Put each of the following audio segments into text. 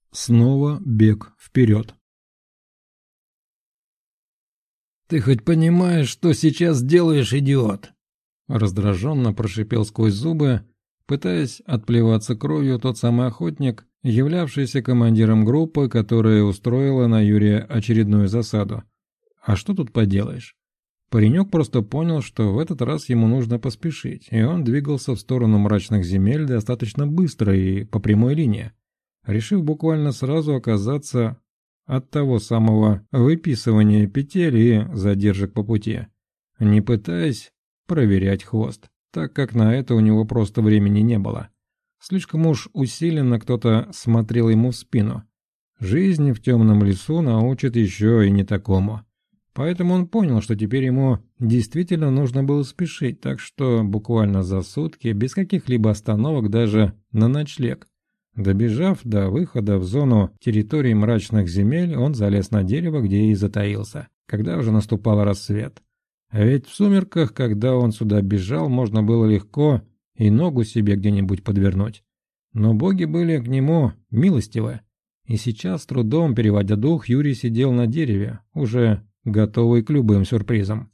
Снова бег вперед. «Ты хоть понимаешь, что сейчас делаешь, идиот?» Раздраженно прошипел сквозь зубы, пытаясь отплеваться кровью тот самый охотник, являвшийся командиром группы, которая устроила на Юрия очередную засаду. А что тут поделаешь? Паренек просто понял, что в этот раз ему нужно поспешить, и он двигался в сторону мрачных земель достаточно быстро и по прямой линии, решив буквально сразу оказаться от того самого выписывания петель и задержек по пути, не пытаясь проверять хвост, так как на это у него просто времени не было. Слишком уж усиленно кто-то смотрел ему в спину. Жизнь в темном лесу научит еще и не такому. Поэтому он понял, что теперь ему действительно нужно было спешить, так что буквально за сутки, без каких-либо остановок даже на ночлег, добежав до выхода в зону территории мрачных земель, он залез на дерево, где и затаился, когда уже наступал рассвет. А ведь в сумерках, когда он сюда бежал, можно было легко и ногу себе где-нибудь подвернуть. Но боги были к нему милостивы. И сейчас, с трудом переводя дух, Юрий сидел на дереве, уже готовый к любым сюрпризам.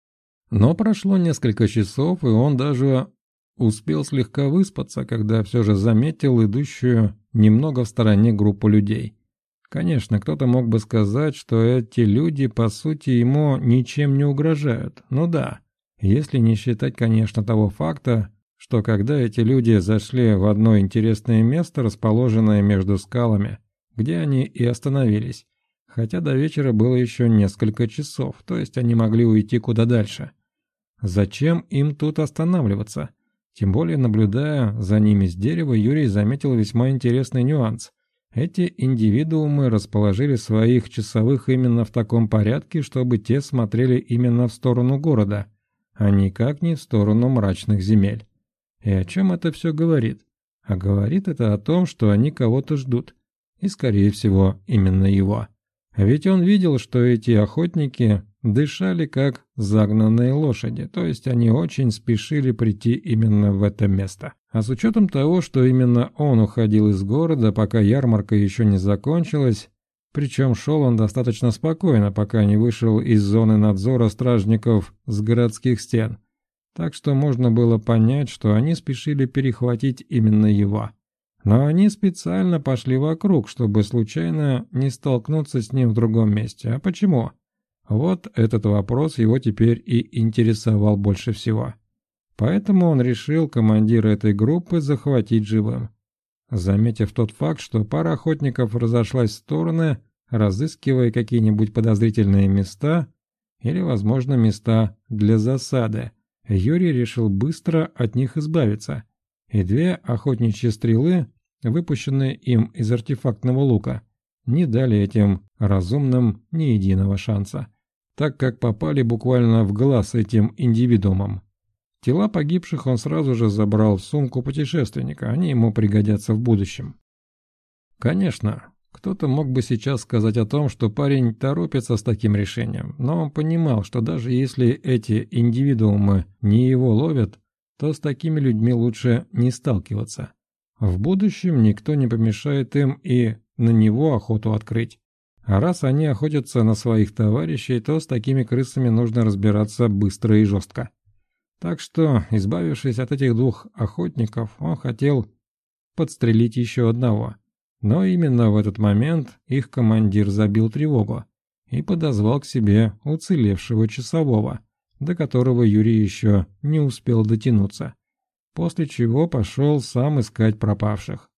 Но прошло несколько часов, и он даже успел слегка выспаться, когда все же заметил идущую немного в стороне группу людей. Конечно, кто-то мог бы сказать, что эти люди, по сути, ему ничем не угрожают. Ну да, если не считать, конечно, того факта, что когда эти люди зашли в одно интересное место, расположенное между скалами, где они и остановились, хотя до вечера было еще несколько часов, то есть они могли уйти куда дальше. Зачем им тут останавливаться? Тем более, наблюдая за ними с дерева, Юрий заметил весьма интересный нюанс. Эти индивидуумы расположили своих часовых именно в таком порядке, чтобы те смотрели именно в сторону города, а никак не в сторону мрачных земель. И о чем это все говорит? А говорит это о том, что они кого-то ждут. И, скорее всего, именно его. А ведь он видел, что эти охотники дышали как загнанные лошади, то есть они очень спешили прийти именно в это место. А с учетом того, что именно он уходил из города, пока ярмарка еще не закончилась, причем шел он достаточно спокойно, пока не вышел из зоны надзора стражников с городских стен, так что можно было понять, что они спешили перехватить именно его. Но они специально пошли вокруг, чтобы случайно не столкнуться с ним в другом месте. А почему? Вот этот вопрос его теперь и интересовал больше всего. Поэтому он решил командира этой группы захватить живым. Заметив тот факт, что пара охотников разошлась в стороны, разыскивая какие-нибудь подозрительные места или, возможно, места для засады, Юрий решил быстро от них избавиться. И две охотничьи стрелы, выпущенные им из артефактного лука, не дали этим разумным ни единого шанса, так как попали буквально в глаз этим индивидуумам. Тела погибших он сразу же забрал в сумку путешественника, они ему пригодятся в будущем. Конечно, кто-то мог бы сейчас сказать о том, что парень торопится с таким решением, но он понимал, что даже если эти индивидуумы не его ловят, то с такими людьми лучше не сталкиваться. В будущем никто не помешает им и на него охоту открыть. А раз они охотятся на своих товарищей, то с такими крысами нужно разбираться быстро и жестко. Так что, избавившись от этих двух охотников, он хотел подстрелить еще одного. Но именно в этот момент их командир забил тревогу и подозвал к себе уцелевшего часового, до которого Юрий еще не успел дотянуться, после чего пошел сам искать пропавших.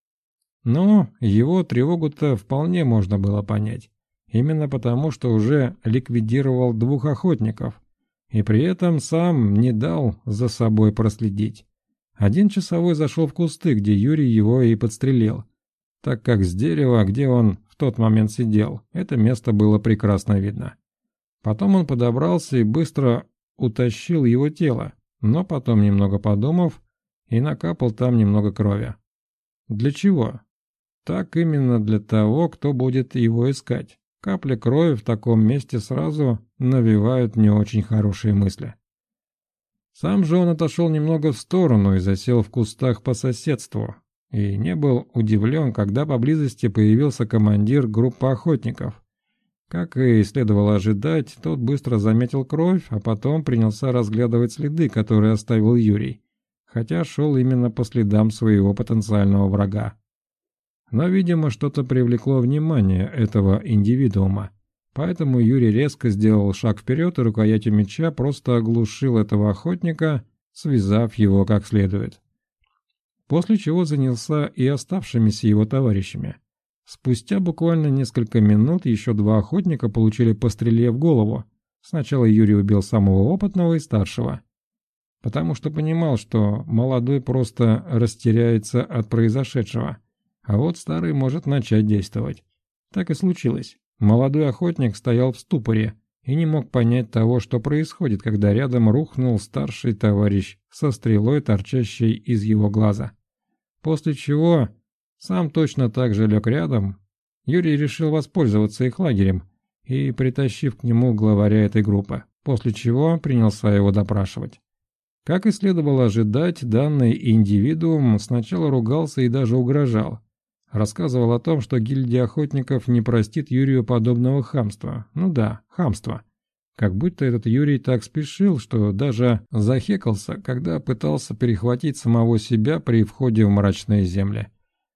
Но его тревогу-то вполне можно было понять, именно потому, что уже ликвидировал двух охотников, и при этом сам не дал за собой проследить. Один часовой зашел в кусты, где Юрий его и подстрелил, так как с дерева, где он в тот момент сидел, это место было прекрасно видно. Потом он подобрался и быстро утащил его тело, но потом, немного подумав, и накапал там немного крови. Для чего? Так именно для того, кто будет его искать. Капли крови в таком месте сразу навевают не очень хорошие мысли. Сам же он отошел немного в сторону и засел в кустах по соседству, и не был удивлен, когда поблизости появился командир группы охотников. Как и следовало ожидать, тот быстро заметил кровь, а потом принялся разглядывать следы, которые оставил Юрий, хотя шел именно по следам своего потенциального врага. Но, видимо, что-то привлекло внимание этого индивидуума, поэтому Юрий резко сделал шаг вперед и рукоятью меча просто оглушил этого охотника, связав его как следует. После чего занялся и оставшимися его товарищами. Спустя буквально несколько минут еще два охотника получили по стреле в голову. Сначала Юрий убил самого опытного и старшего, потому что понимал, что молодой просто растеряется от произошедшего, а вот старый может начать действовать. Так и случилось. Молодой охотник стоял в ступоре и не мог понять того, что происходит, когда рядом рухнул старший товарищ со стрелой, торчащей из его глаза. После чего сам точно так же лег рядом. Юрий решил воспользоваться их лагерем и притащив к нему главаря этой группы, после чего принялся его допрашивать. Как и следовало ожидать, данный индивидуум сначала ругался и даже угрожал. Рассказывал о том, что гильдия охотников не простит Юрию подобного хамства. Ну да, хамства. Как будто этот Юрий так спешил, что даже захекался, когда пытался перехватить самого себя при входе в мрачные земли.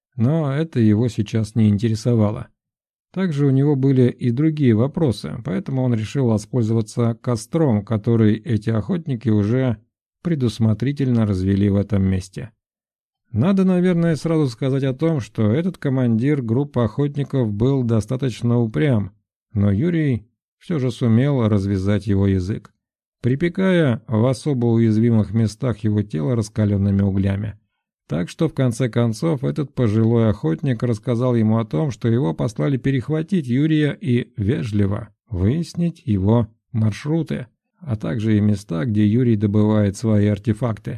Но это его сейчас не интересовало. Также у него были и другие вопросы, поэтому он решил воспользоваться костром, который эти охотники уже предусмотрительно развели в этом месте. Надо, наверное, сразу сказать о том, что этот командир группы охотников был достаточно упрям, но Юрий все же сумел развязать его язык, припекая в особо уязвимых местах его тела раскаленными углями. Так что в конце концов этот пожилой охотник рассказал ему о том, что его послали перехватить Юрия и вежливо выяснить его маршруты, а также и места, где Юрий добывает свои артефакты.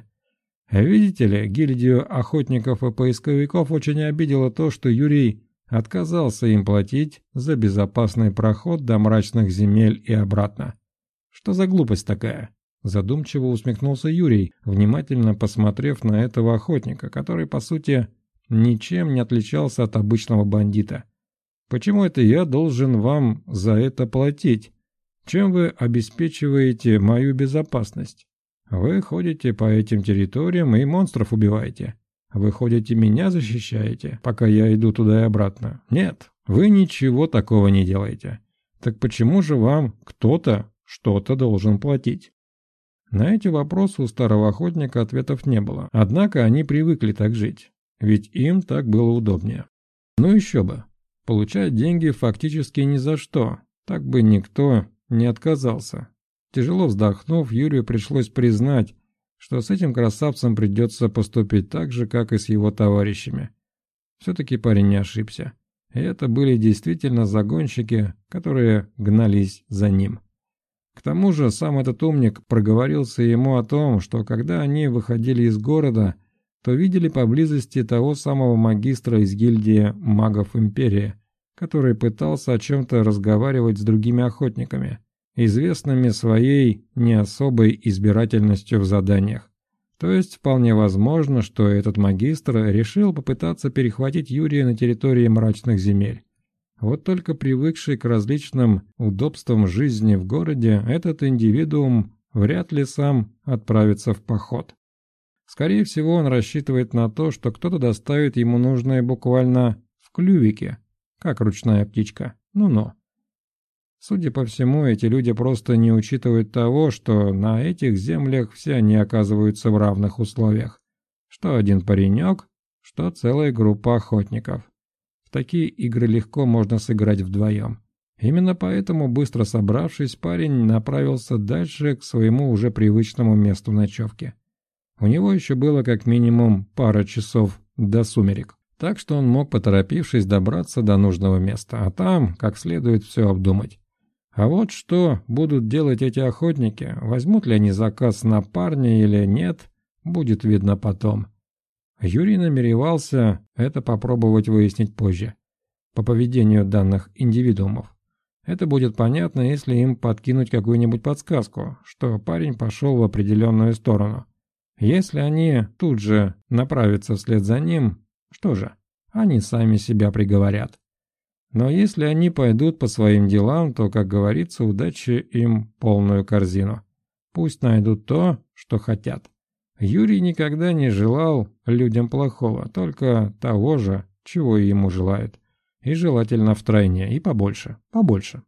Видите ли, гильдию охотников и поисковиков очень обидело то, что Юрий отказался им платить за безопасный проход до мрачных земель и обратно. Что за глупость такая? Задумчиво усмехнулся Юрий, внимательно посмотрев на этого охотника, который, по сути, ничем не отличался от обычного бандита. «Почему это я должен вам за это платить? Чем вы обеспечиваете мою безопасность? Вы ходите по этим территориям и монстров убиваете. Вы ходите, меня защищаете, пока я иду туда и обратно. Нет, вы ничего такого не делаете. Так почему же вам кто-то что-то должен платить?» На эти вопросы у старого охотника ответов не было, однако они привыкли так жить, ведь им так было удобнее. Ну еще бы, получать деньги фактически ни за что, так бы никто не отказался. Тяжело вздохнув, Юрию пришлось признать, что с этим красавцем придется поступить так же, как и с его товарищами. Все-таки парень не ошибся, и это были действительно загонщики, которые гнались за ним. К тому же сам этот умник проговорился ему о том, что когда они выходили из города, то видели поблизости того самого магистра из гильдии магов Империи, который пытался о чем-то разговаривать с другими охотниками, известными своей не особой избирательностью в заданиях. То есть вполне возможно, что этот магистр решил попытаться перехватить Юрия на территории мрачных земель. Вот только привыкший к различным удобствам жизни в городе, этот индивидуум вряд ли сам отправится в поход. Скорее всего, он рассчитывает на то, что кто-то доставит ему нужное буквально в клювике, как ручная птичка. Ну-ну. Судя по всему, эти люди просто не учитывают того, что на этих землях все они оказываются в равных условиях. Что один паренек, что целая группа охотников. В такие игры легко можно сыграть вдвоем. Именно поэтому, быстро собравшись, парень направился дальше к своему уже привычному месту ночевки. У него еще было как минимум пара часов до сумерек, так что он мог, поторопившись, добраться до нужного места, а там как следует все обдумать. А вот что будут делать эти охотники, возьмут ли они заказ на парня или нет, будет видно потом. Юрий намеревался это попробовать выяснить позже, по поведению данных индивидуумов. Это будет понятно, если им подкинуть какую-нибудь подсказку, что парень пошел в определенную сторону. Если они тут же направятся вслед за ним, Что же, они сами себя приговорят. Но если они пойдут по своим делам, то, как говорится, удачи им полную корзину. Пусть найдут то, что хотят. Юрий никогда не желал людям плохого, только того же, чего и ему желают. И желательно втройне, и побольше, побольше.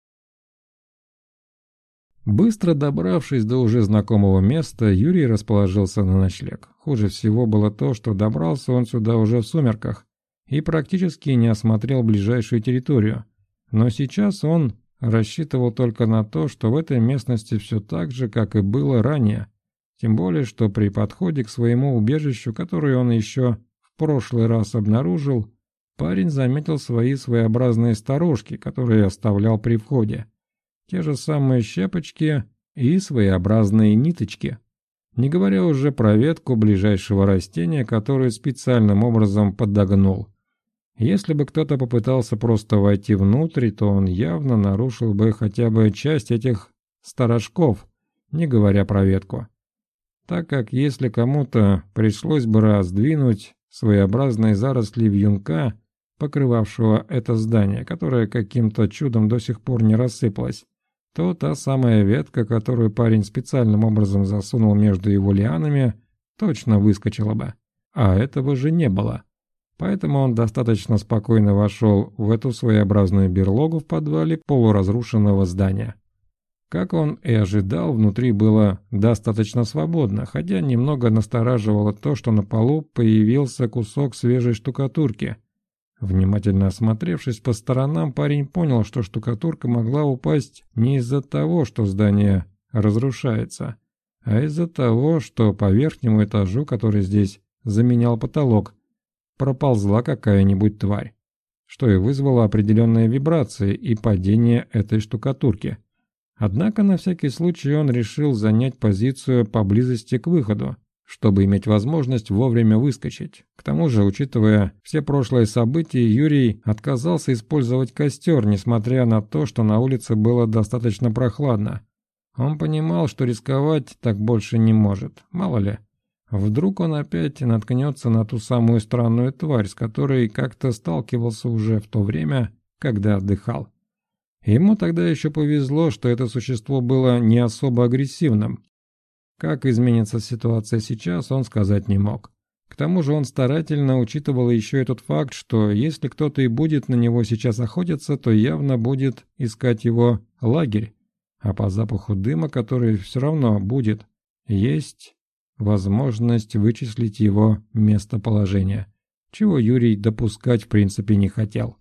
Быстро добравшись до уже знакомого места, Юрий расположился на ночлег. Хуже всего было то, что добрался он сюда уже в сумерках и практически не осмотрел ближайшую территорию. Но сейчас он рассчитывал только на то, что в этой местности все так же, как и было ранее. Тем более, что при подходе к своему убежищу, которое он еще в прошлый раз обнаружил, парень заметил свои своеобразные сторожки, которые оставлял при входе. Те же самые щепочки и своеобразные ниточки. Не говоря уже про ветку ближайшего растения, которую специальным образом подогнул. Если бы кто-то попытался просто войти внутрь, то он явно нарушил бы хотя бы часть этих сторожков, не говоря про ветку. Так как если кому-то пришлось бы раздвинуть своеобразные заросли вьюнка, покрывавшего это здание, которое каким-то чудом до сих пор не рассыпалось, то та самая ветка, которую парень специальным образом засунул между его лианами, точно выскочила бы. А этого же не было. Поэтому он достаточно спокойно вошел в эту своеобразную берлогу в подвале полуразрушенного здания. Как он и ожидал, внутри было достаточно свободно, хотя немного настораживало то, что на полу появился кусок свежей штукатурки. Внимательно осмотревшись по сторонам, парень понял, что штукатурка могла упасть не из-за того, что здание разрушается, а из-за того, что по верхнему этажу, который здесь заменял потолок, проползла какая-нибудь тварь, что и вызвало определенные вибрации и падение этой штукатурки. Однако на всякий случай он решил занять позицию поблизости к выходу, чтобы иметь возможность вовремя выскочить. К тому же, учитывая все прошлые события, Юрий отказался использовать костер, несмотря на то, что на улице было достаточно прохладно. Он понимал, что рисковать так больше не может, мало ли. Вдруг он опять наткнется на ту самую странную тварь, с которой как-то сталкивался уже в то время, когда отдыхал. Ему тогда еще повезло, что это существо было не особо агрессивным. Как изменится ситуация сейчас, он сказать не мог. К тому же он старательно учитывал еще и тот факт, что если кто-то и будет на него сейчас охотиться, то явно будет искать его лагерь. А по запаху дыма, который все равно будет, есть возможность вычислить его местоположение, чего Юрий допускать в принципе не хотел.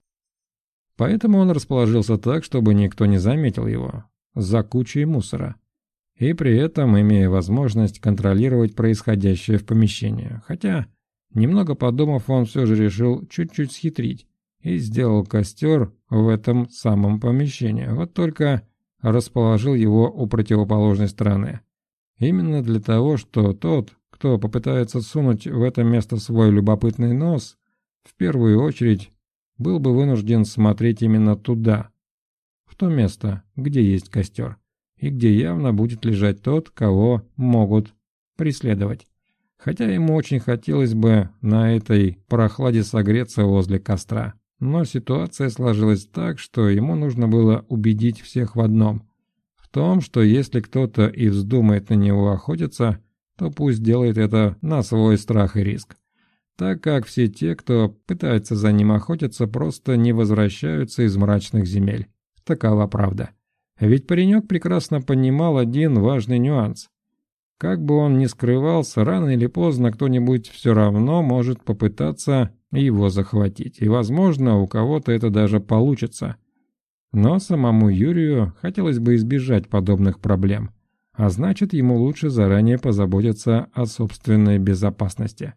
Поэтому он расположился так, чтобы никто не заметил его, за кучей мусора. И при этом имея возможность контролировать происходящее в помещении. Хотя, немного подумав, он все же решил чуть-чуть схитрить и сделал костер в этом самом помещении, вот только расположил его у противоположной стороны. Именно для того, что тот, кто попытается сунуть в это место свой любопытный нос, в первую очередь был бы вынужден смотреть именно туда, в то место, где есть костер. И где явно будет лежать тот, кого могут преследовать. Хотя ему очень хотелось бы на этой прохладе согреться возле костра. Но ситуация сложилась так, что ему нужно было убедить всех в одном. В том, что если кто-то и вздумает на него охотиться, то пусть делает это на свой страх и риск. Так как все те, кто пытается за ним охотиться, просто не возвращаются из мрачных земель. Такова правда. Ведь паренек прекрасно понимал один важный нюанс. Как бы он ни скрывался, рано или поздно кто-нибудь все равно может попытаться его захватить. И, возможно, у кого-то это даже получится. Но самому Юрию хотелось бы избежать подобных проблем. А значит, ему лучше заранее позаботиться о собственной безопасности.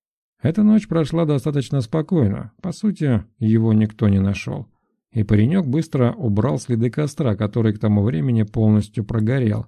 Эта ночь прошла достаточно спокойно. По сути, его никто не нашел. И паренек быстро убрал следы костра, который к тому времени полностью прогорел.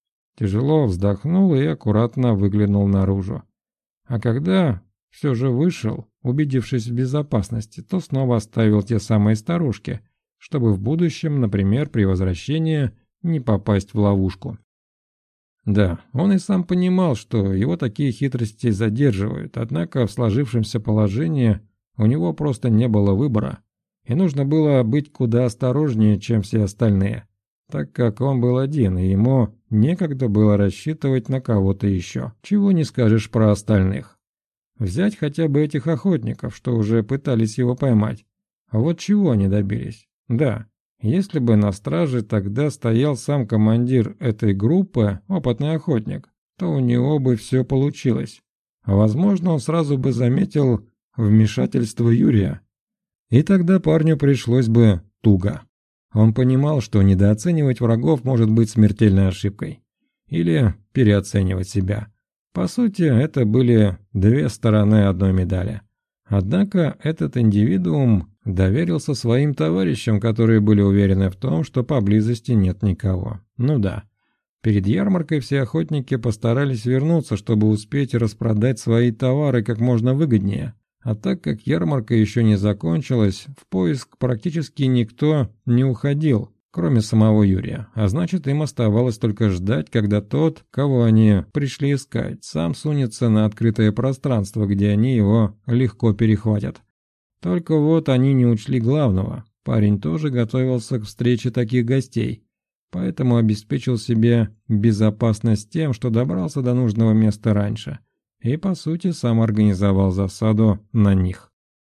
Тяжело вздохнул и аккуратно выглянул наружу. А когда все же вышел, убедившись в безопасности, то снова оставил те самые сторожки, чтобы в будущем, например, при возвращении, не попасть в ловушку. Да, он и сам понимал, что его такие хитрости задерживают, однако в сложившемся положении у него просто не было выбора, и нужно было быть куда осторожнее, чем все остальные, так как он был один, и ему некогда было рассчитывать на кого-то еще, чего не скажешь про остальных. Взять хотя бы этих охотников, что уже пытались его поймать. А вот чего они добились? Да, если бы на страже тогда стоял сам командир этой группы, опытный охотник, то у него бы все получилось. Возможно, он сразу бы заметил вмешательство Юрия. И тогда парню пришлось бы туго. Он понимал, что недооценивать врагов может быть смертельной ошибкой. Или переоценивать себя. По сути, это были две стороны одной медали. Однако этот индивидуум доверился своим товарищам, которые были уверены в том, что поблизости нет никого. Ну да. Перед ярмаркой все охотники постарались вернуться, чтобы успеть распродать свои товары как можно выгоднее. А так как ярмарка еще не закончилась, в поиск практически никто не уходил, кроме самого Юрия. А значит, им оставалось только ждать, когда тот, кого они пришли искать, сам сунется на открытое пространство, где они его легко перехватят. Только вот они не учли главного. Парень тоже готовился к встрече таких гостей, поэтому обеспечил себе безопасность тем, что добрался до нужного места раньше. И, по сути, сам организовал засаду на них.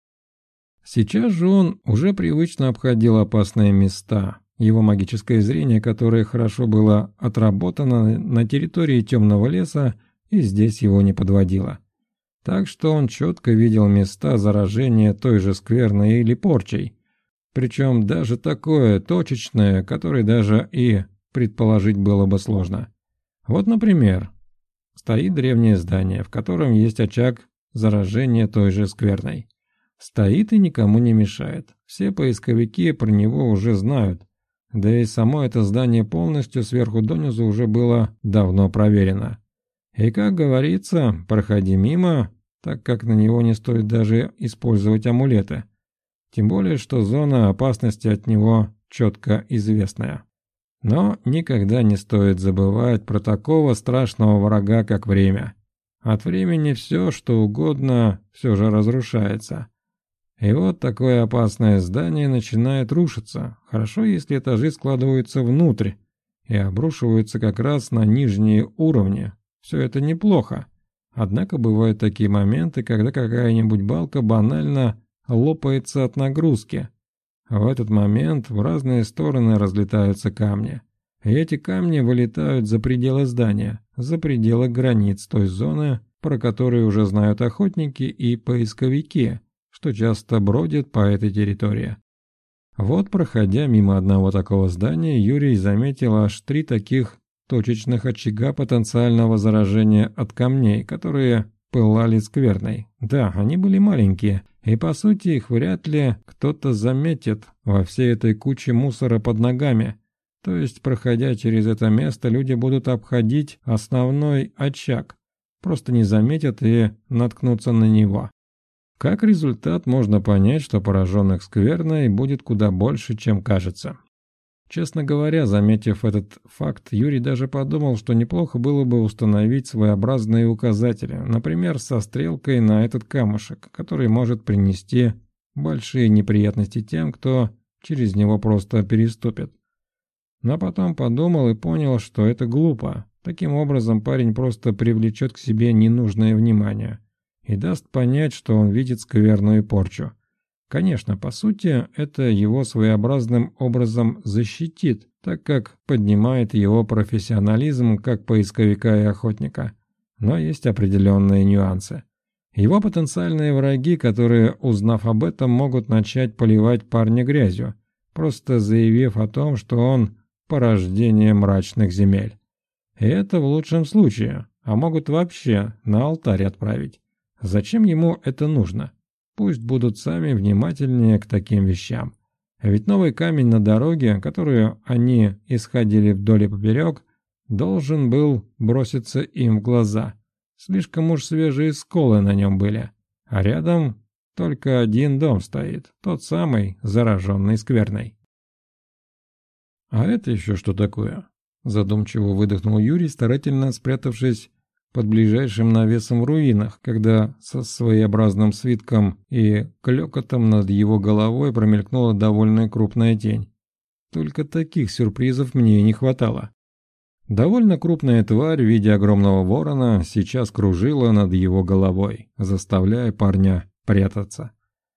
Сейчас же он уже привычно обходил опасные места. Его магическое зрение, которое хорошо было отработано на территории темного леса, и здесь его не подводило. Так что он четко видел места заражения той же скверной или порчей. Причем даже такое точечное, которое даже и предположить было бы сложно. Вот, например, стоит древнее здание, в котором есть очаг заражения той же скверной. Стоит и никому не мешает. Все поисковики про него уже знают. Да и само это здание полностью сверху донизу уже было давно проверено. И, как говорится, проходи мимо, так как на него не стоит даже использовать амулеты. Тем более, что зона опасности от него четко известная. Но никогда не стоит забывать про такого страшного врага, как время. От времени все, что угодно, все же разрушается. И вот такое опасное здание начинает рушиться. Хорошо, если этажи складываются внутрь и обрушиваются как раз на нижние уровни. Все это неплохо. Однако бывают такие моменты, когда какая-нибудь балка банально лопается от нагрузки. В этот момент в разные стороны разлетаются камни. И эти камни вылетают за пределы здания, за пределы границ той зоны, про которую уже знают охотники и поисковики, что часто бродят по этой территории. Вот, проходя мимо одного такого здания, Юрий заметил аж 3 таких точечных очага потенциального заражения от камней, которые пылали скверной. Да, они были маленькие, и по сути их вряд ли кто-то заметит во всей этой куче мусора под ногами. То есть, проходя через это место, люди будут обходить основной очаг, просто не заметят и наткнутся на него. Как результат, можно понять, что пораженных скверной будет куда больше, чем кажется. Честно говоря, заметив этот факт, Юрий даже подумал, что неплохо было бы установить своеобразные указатели, например, со стрелкой на этот камушек, который может принести большие неприятности тем, кто через него просто переступит. Но потом подумал и понял, что это глупо. Таким образом, парень просто привлечет к себе ненужное внимание и даст понять, что он видит скверную порчу. Конечно, по сути, это его своеобразным образом защитит, так как поднимает его профессионализм как поисковика и охотника. Но есть определенные нюансы. Его потенциальные враги, которые, узнав об этом, могут начать поливать парня грязью, просто заявив о том, что он порождение мрачных земель. И это в лучшем случае, а могут вообще на алтарь отправить. Зачем ему это нужно? Пусть будут сами внимательнее к таким вещам. Ведь новый камень на дороге, которую они исходили вдоль и поперек, должен был броситься им в глаза. Слишком уж свежие сколы на нем были. А рядом только один дом стоит, тот самый, зараженный скверной. А это еще что такое? задумчиво выдохнул Юрий, старательно спрятавшись под ближайшим навесом в руинах, когда со своеобразным свитком и клёкотом над его головой промелькнула довольно крупная тень. Только таких сюрпризов мне и не хватало. Довольно крупная тварь в виде огромного ворона сейчас кружила над его головой, заставляя парня прятаться.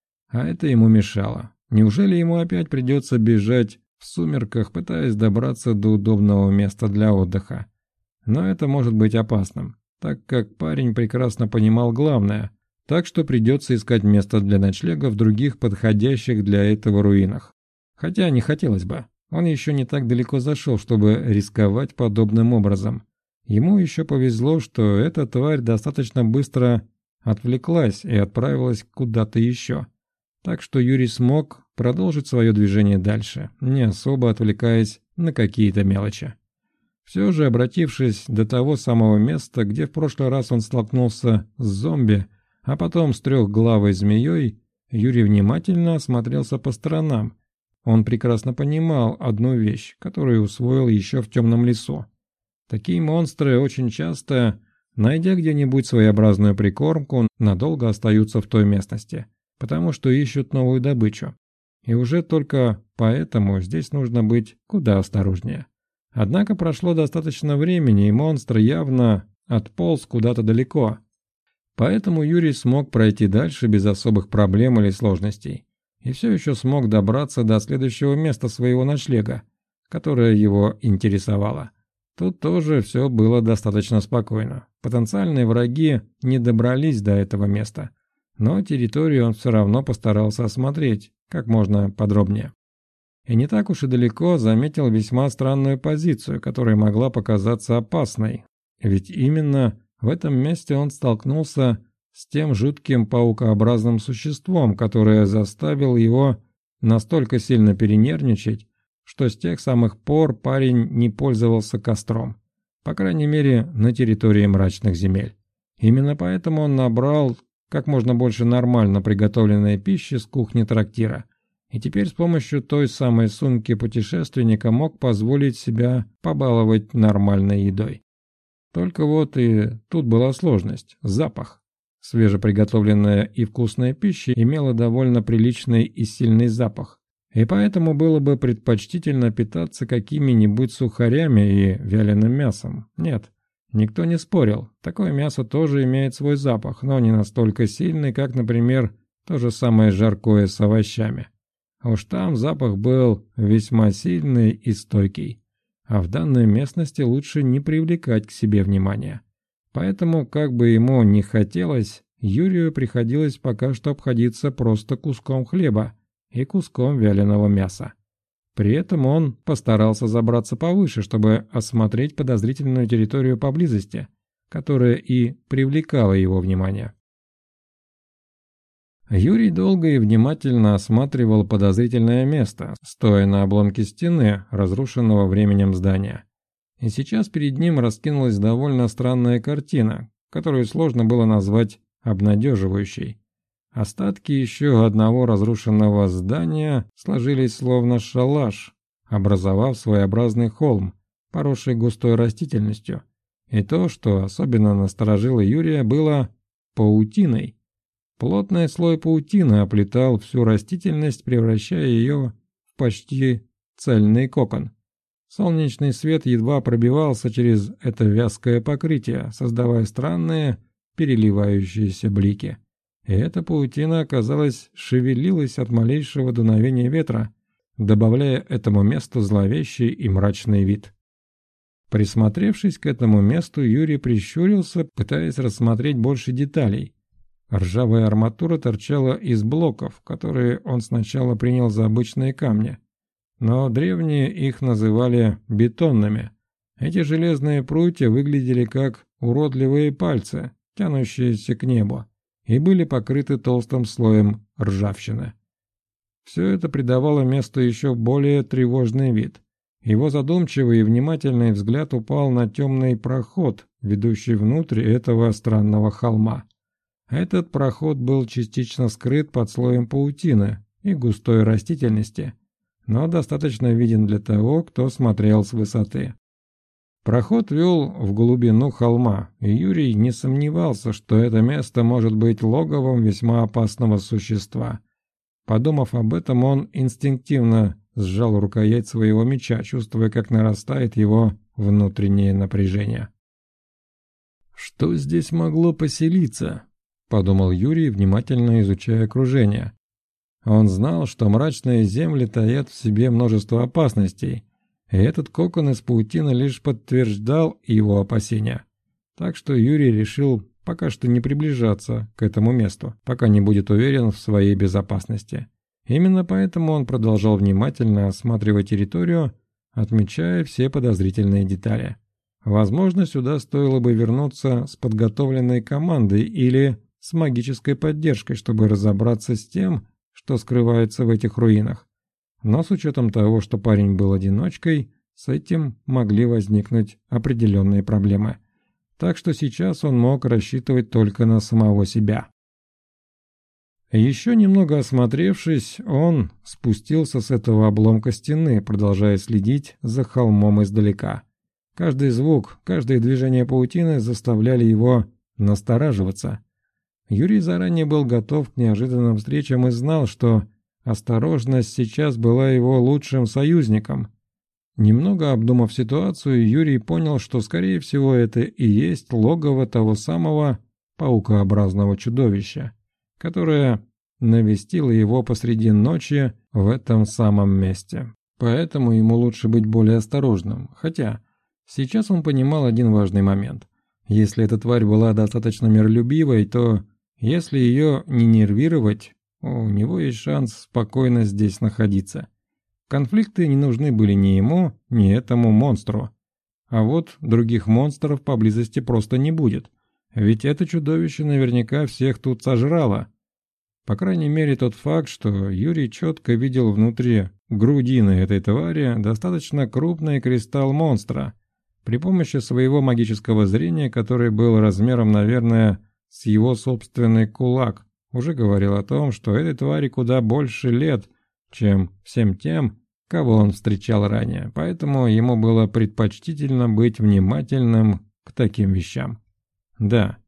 А это ему мешало. Неужели ему опять придется бежать в сумерках, пытаясь добраться до удобного места для отдыха? Но это может быть опасным, так как парень прекрасно понимал главное, так что придется искать место для ночлега в других подходящих для этого руинах. Хотя не хотелось бы. Он еще не так далеко зашел, чтобы рисковать подобным образом. Ему еще повезло, что эта тварь достаточно быстро отвлеклась и отправилась куда-то еще. Так что Юрий смог продолжить свое движение дальше, не особо отвлекаясь на какие-то мелочи. Все же, обратившись до того самого места, где в прошлый раз он столкнулся с зомби, а потом с трехглавой змеей, Юрий внимательно осмотрелся по сторонам. Он прекрасно понимал одну вещь, которую усвоил еще в темном лесу. Такие монстры очень часто, найдя где-нибудь своеобразную прикормку, надолго остаются в той местности, потому что ищут новую добычу. И уже только поэтому здесь нужно быть куда осторожнее. Однако прошло достаточно времени, и монстр явно отполз куда-то далеко. Поэтому Юрий смог пройти дальше без особых проблем или сложностей. И все еще смог добраться до следующего места своего ночлега, которое его интересовало. Тут тоже все было достаточно спокойно. Потенциальные враги не добрались до этого места, но территорию он все равно постарался осмотреть как можно подробнее. И не так уж и далеко заметил весьма странную позицию, которая могла показаться опасной. Ведь именно в этом месте он столкнулся с тем жутким паукообразным существом, которое заставило его настолько сильно перенервничать, что с тех самых пор парень не пользовался костром, по крайней мере на территории мрачных земель. Именно поэтому он набрал как можно больше нормально приготовленной пищи с кухни трактира, и теперь с помощью той самой сумки путешественника мог позволить себя побаловать нормальной едой. Только вот и тут была сложность – запах. Свежеприготовленная и вкусная пища имела довольно приличный и сильный запах, и поэтому было бы предпочтительно питаться какими-нибудь сухарями и вяленым мясом. Нет, никто не спорил, такое мясо тоже имеет свой запах, но не настолько сильный, как, например, то же самое жаркое с овощами. А уж там запах был весьма сильный и стойкий, а в данной местности лучше не привлекать к себе внимания. Поэтому, как бы ему ни хотелось, Юрию приходилось пока что обходиться просто куском хлеба и куском вяленого мяса. При этом он постарался забраться повыше, чтобы осмотреть подозрительную территорию поблизости, которая и привлекала его внимание. Юрий долго и внимательно осматривал подозрительное место, стоя на обломке стены, разрушенного временем здания. И сейчас перед ним раскинулась довольно странная картина, которую сложно было назвать обнадеживающей. Остатки еще одного разрушенного здания сложились словно шалаш, образовав своеобразный холм, поросший густой растительностью. И то, что особенно насторожило Юрия, было паутиной. Плотный слой паутины оплетал всю растительность, превращая ее в почти цельный кокон. Солнечный свет едва пробивался через это вязкое покрытие, создавая странные переливающиеся блики. И эта паутина, казалось, шевелилась от малейшего дуновения ветра, добавляя этому месту зловещий и мрачный вид. Присмотревшись к этому месту, Юрий прищурился, пытаясь рассмотреть больше деталей. Ржавая арматура торчала из блоков, которые он сначала принял за обычные камни. Но древние их называли бетонными. Эти железные прутья выглядели как уродливые пальцы, тянущиеся к небу, и были покрыты толстым слоем ржавчины. Все это придавало месту еще более тревожный вид. Его задумчивый и внимательный взгляд упал на темный проход, ведущий внутрь этого странного холма. Этот проход был частично скрыт под слоем паутины и густой растительности, но достаточно виден для того, кто смотрел с высоты. Проход вел в глубину холма, и Юрий не сомневался, что это место может быть логовом весьма опасного существа. Подумав об этом, он инстинктивно сжал рукоять своего меча, чувствуя, как нарастает его внутреннее напряжение. «Что здесь могло поселиться?» – подумал Юрий, внимательно изучая окружение. Он знал, что мрачные земли таят в себе множество опасностей, и этот кокон из паутины лишь подтверждал его опасения. Так что Юрий решил пока что не приближаться к этому месту, пока не будет уверен в своей безопасности. Именно поэтому он продолжал внимательно осматривать территорию, отмечая все подозрительные детали. Возможно, сюда стоило бы вернуться с подготовленной командой или с магической поддержкой, чтобы разобраться с тем, что скрывается в этих руинах. Но с учетом того, что парень был одиночкой, с этим могли возникнуть определенные проблемы. Так что сейчас он мог рассчитывать только на самого себя. Еще немного осмотревшись, он спустился с этого обломка стены, продолжая следить за холмом издалека. Каждый звук, каждое движение паутины заставляли его настораживаться. Юрий заранее был готов к неожиданным встречам и знал, что осторожность сейчас была его лучшим союзником. Немного обдумав ситуацию, Юрий понял, что, скорее всего, это и есть логово того самого паукообразного чудовища, которое навестило его посреди ночи в этом самом месте. Поэтому ему лучше быть более осторожным, хотя сейчас он понимал один важный момент. Если эта тварь была достаточно миролюбивой, то если ее не нервировать, у него есть шанс спокойно здесь находиться. Конфликты не нужны были ни ему, ни этому монстру. А вот других монстров поблизости просто не будет, ведь это чудовище наверняка всех тут сожрало. По крайней мере, тот факт, что Юрий четко видел внутри грудины этой твари достаточно крупный кристалл монстра. При помощи своего магического зрения, который был размером, наверное, с его собственный кулак, уже говорил о том, что этой твари куда больше лет, чем всем тем, кого он встречал ранее, поэтому ему было предпочтительно быть внимательным к таким вещам. Да,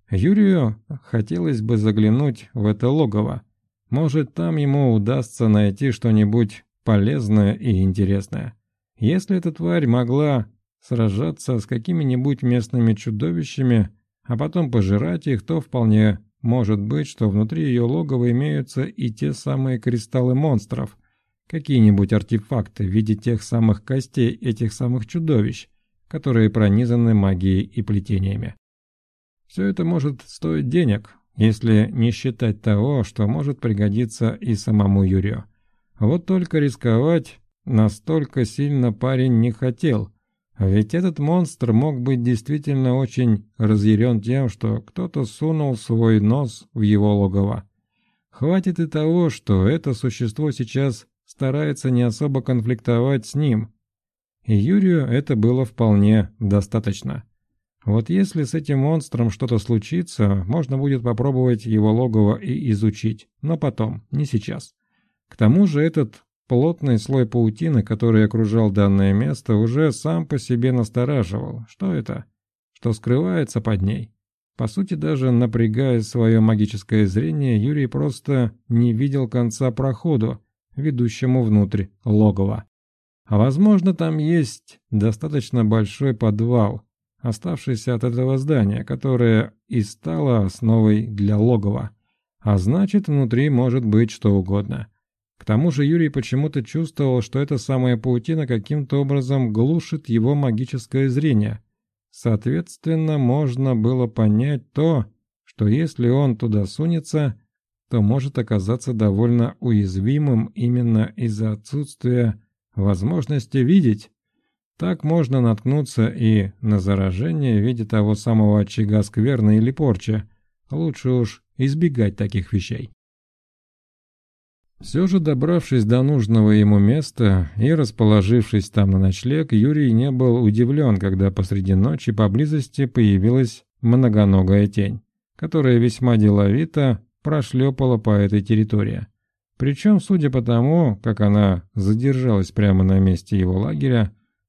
Юрию хотелось бы заглянуть в это логово. Может, там ему удастся найти что-нибудь полезное и интересное. Если эта тварь могла сражаться с какими-нибудь местными чудовищами, а потом пожирать их, то вполне может быть, что внутри ее логова имеются и те самые кристаллы монстров, какие-нибудь артефакты в виде тех самых костей этих самых чудовищ, которые пронизаны магией и плетениями. Все это может стоить денег, если не считать того, что может пригодиться и самому Юрию. Вот только рисковать настолько сильно парень не хотел, ведь этот монстр мог быть действительно очень разъярен тем, что кто-то сунул свой нос в его логово. Хватит и того, что это существо сейчас старается не особо конфликтовать с ним. И Юрию это было вполне достаточно. Вот если с этим монстром что-то случится, можно будет попробовать его логово и изучить, но потом, не сейчас. К тому же этот плотный слой паутины, который окружал данное место, уже сам по себе настораживал. Что это? Что скрывается под ней? По сути, даже напрягая свое магическое зрение, Юрий просто не видел конца проходу, ведущему внутрь логова. А возможно, там есть достаточно большой подвал, оставшийся от этого здания, которое и стало основой для логова. А значит, внутри может быть что угодно. К тому же Юрий почему-то чувствовал, что эта самая паутина каким-то образом глушит его магическое зрение. Соответственно, можно было понять то, что если он туда сунется, то может оказаться довольно уязвимым именно из-за отсутствия возможности видеть. Так можно наткнуться и на заражение в виде того самого очага скверны или порчи. Лучше уж избегать таких вещей. Все же, добравшись до нужного ему места и расположившись там на ночлег, Юрий не был удивлен, когда посреди ночи поблизости появилась многоногая тень, которая весьма деловито прошлепала по этой территории. Причем, судя по тому, как она задержалась прямо на месте его лагеря,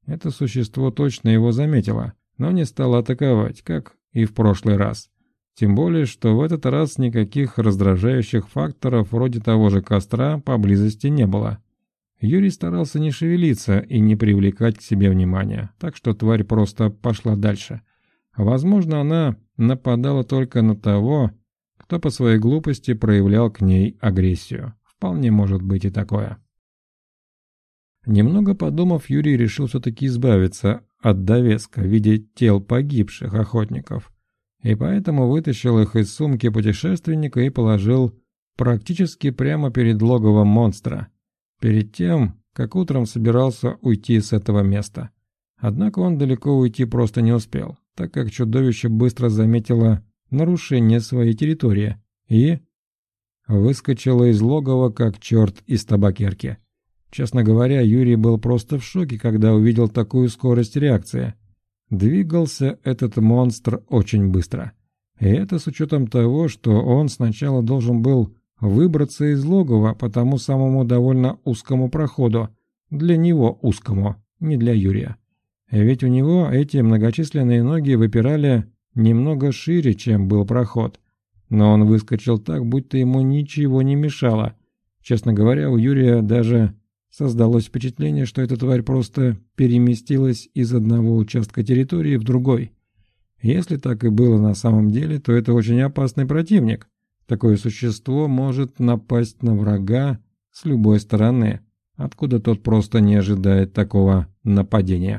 Это существо точно его заметило, но не стало атаковать, как и в прошлый раз. Тем более, что в этот раз никаких раздражающих факторов вроде того же костра поблизости не было. Юрий старался не шевелиться и не привлекать к себе внимания, так что тварь просто пошла дальше. Возможно, она нападала только на того, кто по своей глупости проявлял к ней агрессию. Вполне может быть и такое. Немного подумав, Юрий решил все-таки избавиться от довеска в виде тел погибших охотников, и поэтому вытащил их из сумки путешественника и положил практически прямо перед логовом монстра, перед тем, как утром собирался уйти с этого места. Однако он далеко уйти просто не успел, так как чудовище быстро заметило нарушение своей территории и выскочило из логова, как черт из табакерки. Честно говоря, Юрий был просто в шоке, когда увидел такую скорость реакции. Двигался этот монстр очень быстро. И это с учетом того, что он сначала должен был выбраться из логова по тому самому довольно узкому проходу. Для него узкому, не для Юрия. Ведь у него эти многочисленные ноги выпирали немного шире, чем был проход. Но он выскочил так, будто ему ничего не мешало. Честно говоря, у Юрия даже создалось впечатление, что эта тварь просто переместилась из одного участка территории в другой. Если так и было на самом деле, то это очень опасный противник. Такое существо может напасть на врага с любой стороны, откуда тот просто не ожидает такого нападения.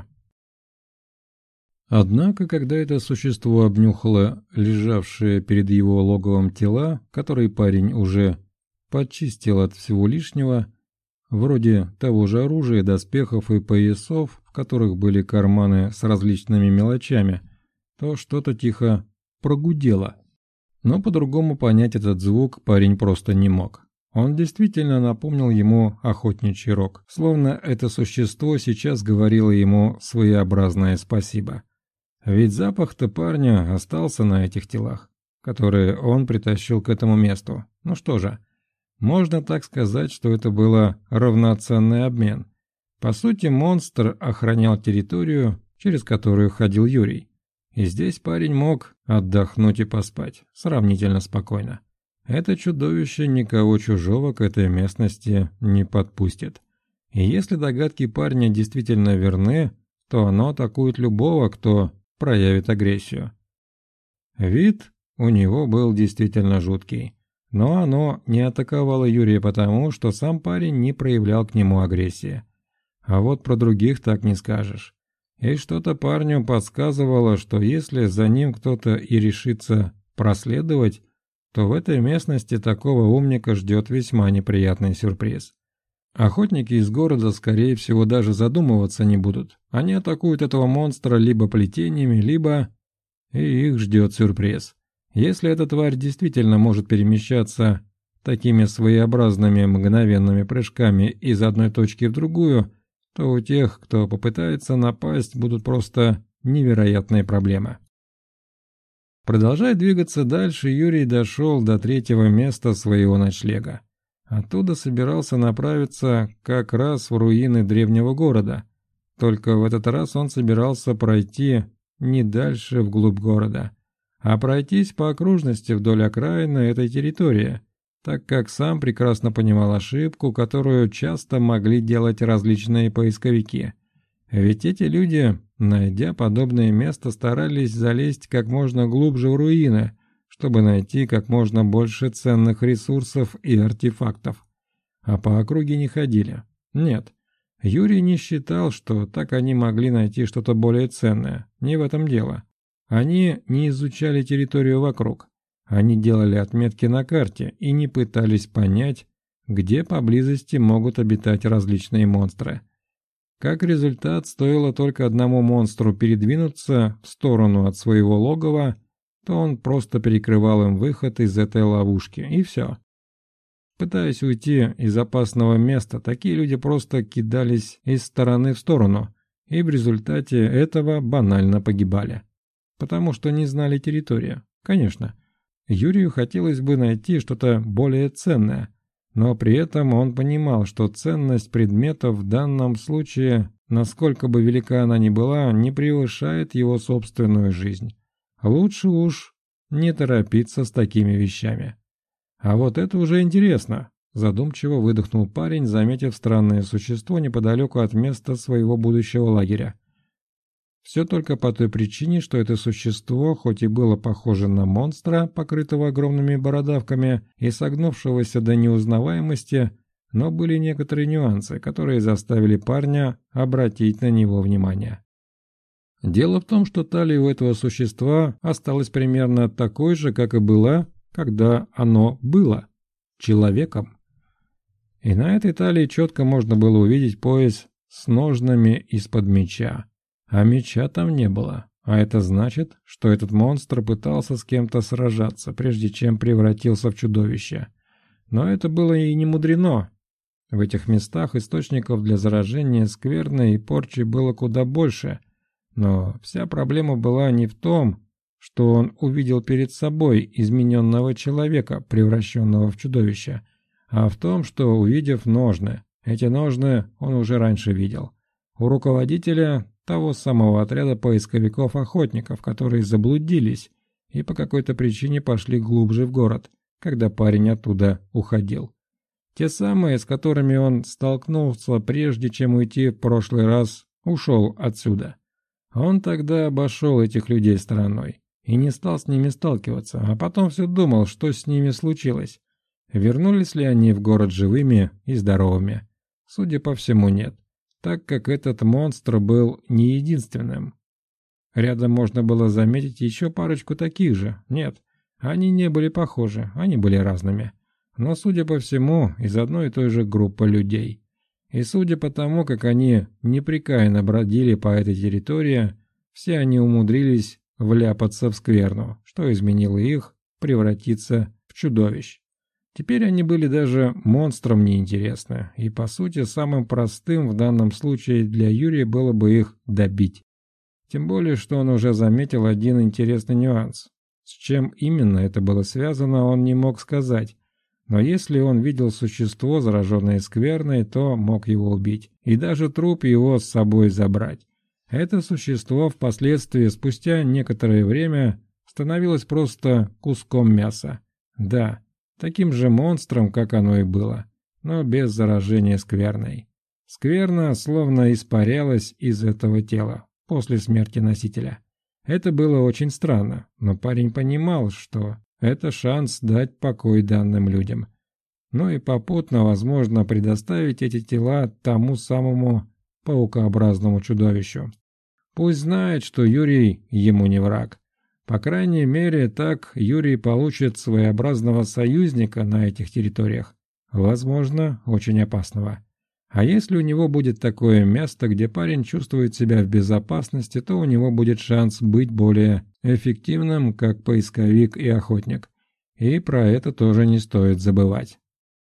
Однако, когда это существо обнюхало лежавшие перед его логовом тела, которые парень уже подчистил от всего лишнего, вроде того же оружия, доспехов и поясов, в которых были карманы с различными мелочами, то что-то тихо прогудело. Но по-другому понять этот звук парень просто не мог. Он действительно напомнил ему охотничий рог, словно это существо сейчас говорило ему своеобразное спасибо. Ведь запах-то парня остался на этих телах, которые он притащил к этому месту. Ну что же, можно так сказать, что это было равноценный обмен. По сути, монстр охранял территорию, через которую ходил Юрий. И здесь парень мог отдохнуть и поспать, сравнительно спокойно. Это чудовище никого чужого к этой местности не подпустит. И если догадки парня действительно верны, то оно атакует любого, кто проявит агрессию. Вид у него был действительно жуткий. Но оно не атаковало Юрия потому, что сам парень не проявлял к нему агрессии. А вот про других так не скажешь. И что-то парню подсказывало, что если за ним кто-то и решится проследовать, то в этой местности такого умника ждет весьма неприятный сюрприз. Охотники из города, скорее всего, даже задумываться не будут. Они атакуют этого монстра либо плетениями, либо и их ждет сюрприз. Если эта тварь действительно может перемещаться такими своеобразными мгновенными прыжками из одной точки в другую, то у тех, кто попытается напасть, будут просто невероятные проблемы. Продолжая двигаться дальше, Юрий дошел до третьего места своего ночлега. Оттуда собирался направиться как раз в руины древнего города. Только в этот раз он собирался пройти не дальше вглубь города, а пройтись по окружности вдоль окраины этой территории, так как сам прекрасно понимал ошибку, которую часто могли делать различные поисковики. Ведь эти люди, найдя подобное место, старались залезть как можно глубже в руины, чтобы найти как можно больше ценных ресурсов и артефактов. А по округе не ходили. Нет, Юрий не считал, что так они могли найти что-то более ценное. Не в этом дело. Они не изучали территорию вокруг. Они делали отметки на карте и не пытались понять, где поблизости могут обитать различные монстры. Как результат, стоило только одному монстру передвинуться в сторону от своего логова, то он просто перекрывал им выход из этой ловушки, и все. Пытаясь уйти из опасного места, такие люди просто кидались из стороны в сторону, и в результате этого банально погибали. Потому что не знали территорию. Конечно, Юрию хотелось бы найти что-то более ценное, но при этом он понимал, что ценность предметов в данном случае насколько бы велика она ни была, не превышает его собственную жизнь. Лучше уж не торопиться с такими вещами. А вот это уже интересно, задумчиво выдохнул парень, заметив странное существо неподалеку от места своего будущего лагеря. Все только по той причине, что это существо, хоть и было похоже на монстра, покрытого огромными бородавками и согнувшегося до неузнаваемости, но были некоторые нюансы, которые заставили парня обратить на него внимание. Дело в том, что талия у этого существа осталась примерно такой же, как и была, когда оно было человеком. И на этой талии четко можно было увидеть пояс с ножнами из-под меча. А меча там не было, а это значит, что этот монстр пытался с кем-то сражаться, прежде чем превратился в чудовище. Но это было и не мудрено. В этих местах источников для заражения скверны и порчи было куда больше, но вся проблема была не в том, что он увидел перед собой измененного человека, превращенного в чудовище, а в том, что, увидев ножны, эти ножны он уже раньше видел. У руководителя того самого отряда поисковиков-охотников, которые заблудились и по какой-то причине пошли глубже в город, когда парень оттуда уходил. Те самые, с которыми он столкнулся прежде, чем уйти в прошлый раз, ушел отсюда. Он тогда обошел этих людей стороной и не стал с ними сталкиваться, а потом все думал, что с ними случилось. Вернулись ли они в город живыми и здоровыми? Судя по всему, нет, так как этот монстр был не единственным. Рядом можно было заметить еще парочку таких же. Нет, они не были похожи, они были разными. Но, судя по всему, из одной и той же группы людей. И судя по тому, как они непрекаянно бродили по этой территории, все они умудрились вляпаться в скверну, что изменило их превратиться в чудовищ. Теперь они были даже монстрам неинтересны, и по сути самым простым в данном случае для Юрия было бы их добить. Тем более, что он уже заметил один интересный нюанс. С чем именно это было связано, он не мог сказать. Но если он видел существо, зараженное скверной, то мог его убить, и даже труп его с собой забрать. Это существо впоследствии, спустя некоторое время, становилось просто куском мяса. Да, таким же монстром, как оно и было, но без заражения скверной. Скверна словно испарялась из этого тела после смерти носителя. Это было очень странно, но парень понимал, что это шанс дать покой данным людям. Ну и попутно, возможно, предоставить эти тела тому самому паукообразному чудовищу. Пусть знает, что Юрий ему не враг. По крайней мере, так Юрий получит своеобразного союзника на этих территориях, возможно, очень опасного. А если у него будет такое место, где парень чувствует себя в безопасности, то у него будет шанс быть более эффективным, как поисковик и охотник. И про это тоже не стоит забывать.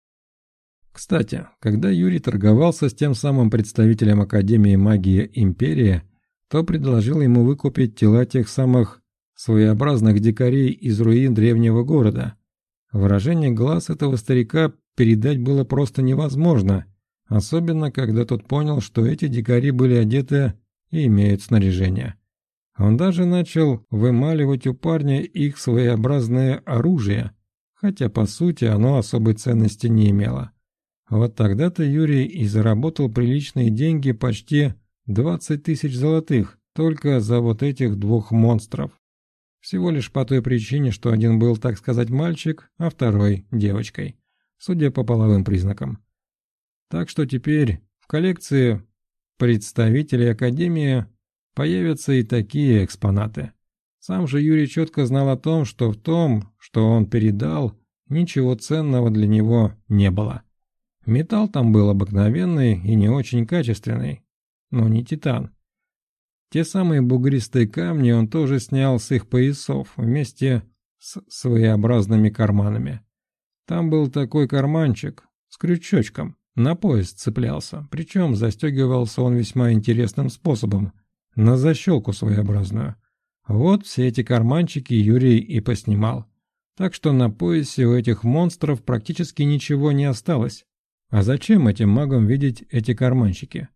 Кстати, когда Юрий торговался с тем самым представителем Академии магии Империи, то предложил ему выкупить тела тех самых своеобразных дикарей из руин древнего города. Выражение глаз этого старика передать было просто невозможно, особенно когда тот понял, что эти дикари были одеты и имеют снаряжение. Он даже начал вымаливать у парня их своеобразное оружие, хотя по сути оно особой ценности не имело. Вот тогда-то Юрий и заработал приличные деньги, почти 20 тысяч золотых, только за вот этих двух монстров. Всего лишь по той причине, что один был, так сказать, мальчик, а второй – девочкой, судя по половым признакам. Так что теперь в коллекции представителей Академии появятся и такие экспонаты. Сам же Юрий четко знал о том, что в том, что он передал, ничего ценного для него не было. Металл там был обыкновенный и не очень качественный, но не титан. Те самые бугристые камни он тоже снял с их поясов вместе с своеобразными карманами. Там был такой карманчик с крючочком, на пояс цеплялся, причем застегивался он весьма интересным способом, на защелку своеобразную. Вот все эти карманчики Юрий и поснимал. Так что на поясе у этих монстров практически ничего не осталось. А зачем этим магам видеть эти карманчики?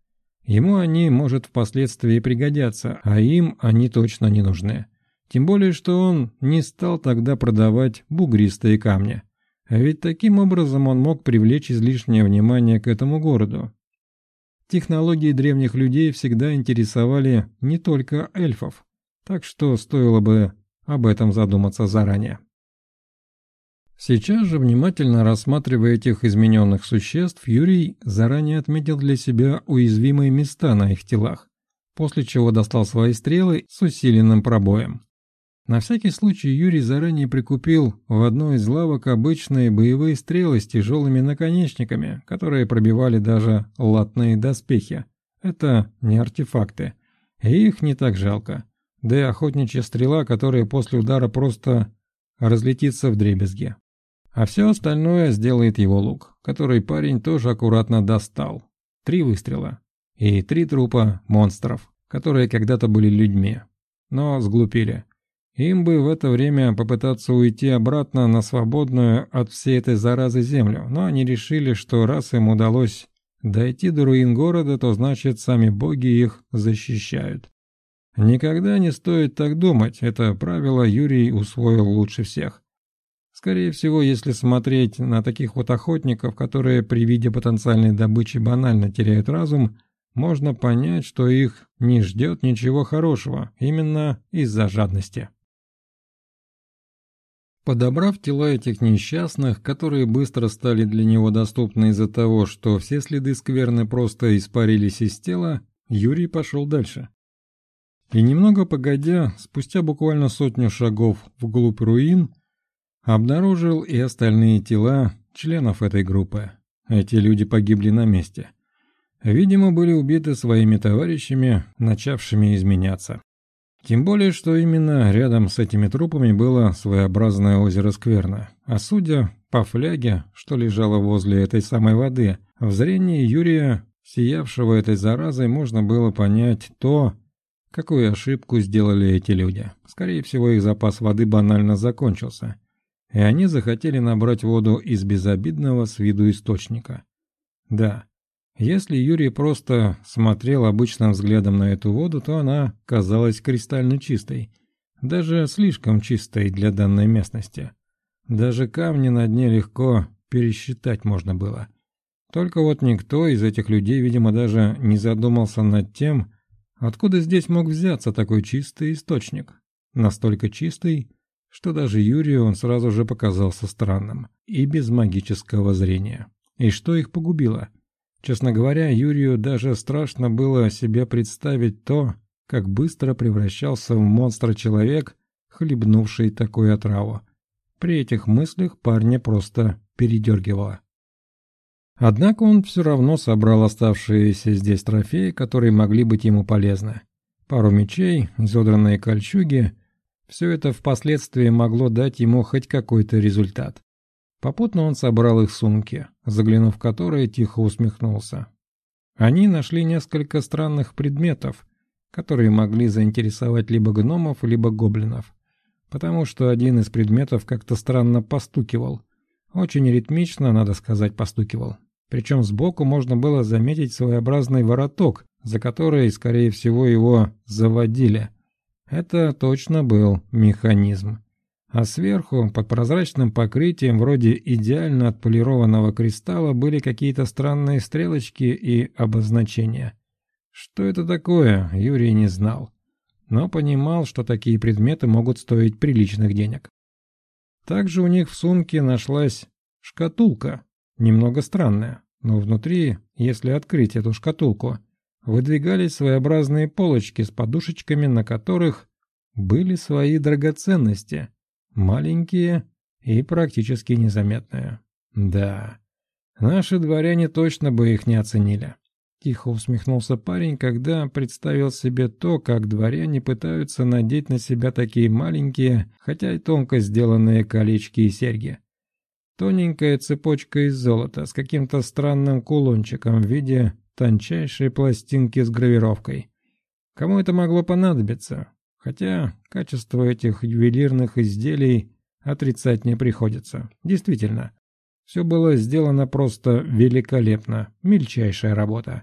Ему они, может, впоследствии пригодятся, а им они точно не нужны. Тем более, что он не стал тогда продавать бугристые камни. А ведь таким образом он мог привлечь излишнее внимание к этому городу. Технологии древних людей всегда интересовали не только эльфов, так что стоило бы об этом задуматься заранее. Сейчас же, внимательно рассматривая этих измененных существ, Юрий заранее отметил для себя уязвимые места на их телах, после чего достал свои стрелы с усиленным пробоем. На всякий случай Юрий заранее прикупил в одной из лавок обычные боевые стрелы с тяжелыми наконечниками, которые пробивали даже латные доспехи. Это не артефакты, и их не так жалко. Да и охотничья стрела, которая после удара просто разлетится вдребезги. А все остальное сделает его лук, который парень тоже аккуратно достал. 3 выстрела. И 3 трупа монстров, которые когда-то были людьми, но сглупили. Им бы в это время попытаться уйти обратно на свободную от всей этой заразы землю, но они решили, что раз им удалось дойти до руин города, то значит сами боги их защищают. Никогда не стоит так думать, это правило Юрий усвоил лучше всех. Скорее всего, если смотреть на таких вот охотников, которые при виде потенциальной добычи банально теряют разум, можно понять, что их не ждет ничего хорошего, именно из-за жадности. Подобрав тела этих несчастных, которые быстро стали для него доступны из-за того, что все следы скверны просто испарились из тела, Юрий пошел дальше. И немного погодя, спустя буквально 100 шагов вглубь руин, обнаружил и остальные тела членов этой группы. Эти люди погибли на месте. Видимо, были убиты своими товарищами, начавшими изменяться. Тем более, что именно рядом с этими трупами было своеобразное озеро Скверна. А судя по фляге, что лежало возле этой самой воды, в зрении Юрия, сиявшего этой заразой, можно было понять то, какую ошибку сделали эти люди. Скорее всего, их запас воды банально закончился, и они захотели набрать воду из безобидного с виду источника. Да. Если Юрий просто смотрел обычным взглядом на эту воду, то она казалась кристально чистой, даже слишком чистой для данной местности. Даже камни на дне легко пересчитать можно было. Только вот никто из этих людей, видимо, даже не задумался над тем, откуда здесь мог взяться такой чистый источник. Настолько чистый, что даже Юрию он сразу же показался странным и без магического зрения. И что их погубило? Честно говоря, Юрию даже страшно было себе представить то, как быстро превращался в монстра человек, хлебнувший такую отраву. При этих мыслях парня просто передергивало. Однако он все равно собрал оставшиеся здесь трофеи, которые могли быть ему полезны. Пару мечей, изодранные кольчуги – все это впоследствии могло дать ему хоть какой-то результат. Попутно он собрал их сумки, заглянув в которые, тихо усмехнулся. Они нашли несколько странных предметов, которые могли заинтересовать либо гномов, либо гоблинов, потому что один из предметов как-то странно постукивал. Очень ритмично, надо сказать, постукивал. Причем сбоку можно было заметить своеобразный вороток, за который, скорее всего, его заводили. Это точно был механизм. А сверху, под прозрачным покрытием, вроде идеально отполированного кристалла, были какие-то странные стрелочки и обозначения. Что это такое, Юрий не знал, но понимал, что такие предметы могут стоить приличных денег. Также у них в сумке нашлась шкатулка, немного странная, но внутри, если открыть эту шкатулку, выдвигались своеобразные полочки с подушечками, на которых были свои драгоценности. Маленькие и практически незаметные. Да, наши дворяне точно бы их не оценили. Тихо усмехнулся парень, когда представил себе то, как дворяне пытаются надеть на себя такие маленькие, хотя и тонко сделанные колечки и серьги. Тоненькая цепочка из золота с каким-то странным кулончиком в виде тончайшей пластинки с гравировкой. Кому это могло понадобиться? Хотя качество этих ювелирных изделий отрицать не приходится. Действительно, все было сделано просто великолепно, мельчайшая работа.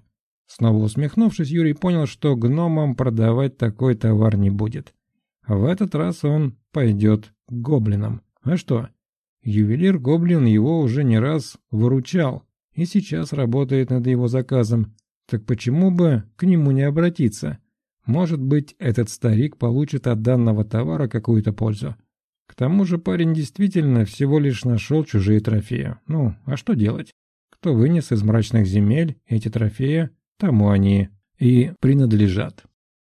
Снова усмехнувшись, Юрий понял, что гномам продавать такой товар не будет. В этот раз он пойдет к гоблинам. А что? Ювелир-гоблин его уже не раз выручал и сейчас работает над его заказом. Так почему бы к нему не обратиться? Может быть, этот старик получит от данного товара какую-то пользу. К тому же парень действительно всего лишь нашел чужие трофеи. Ну, а что делать? Кто вынес из мрачных земель эти трофеи, тому они и принадлежат.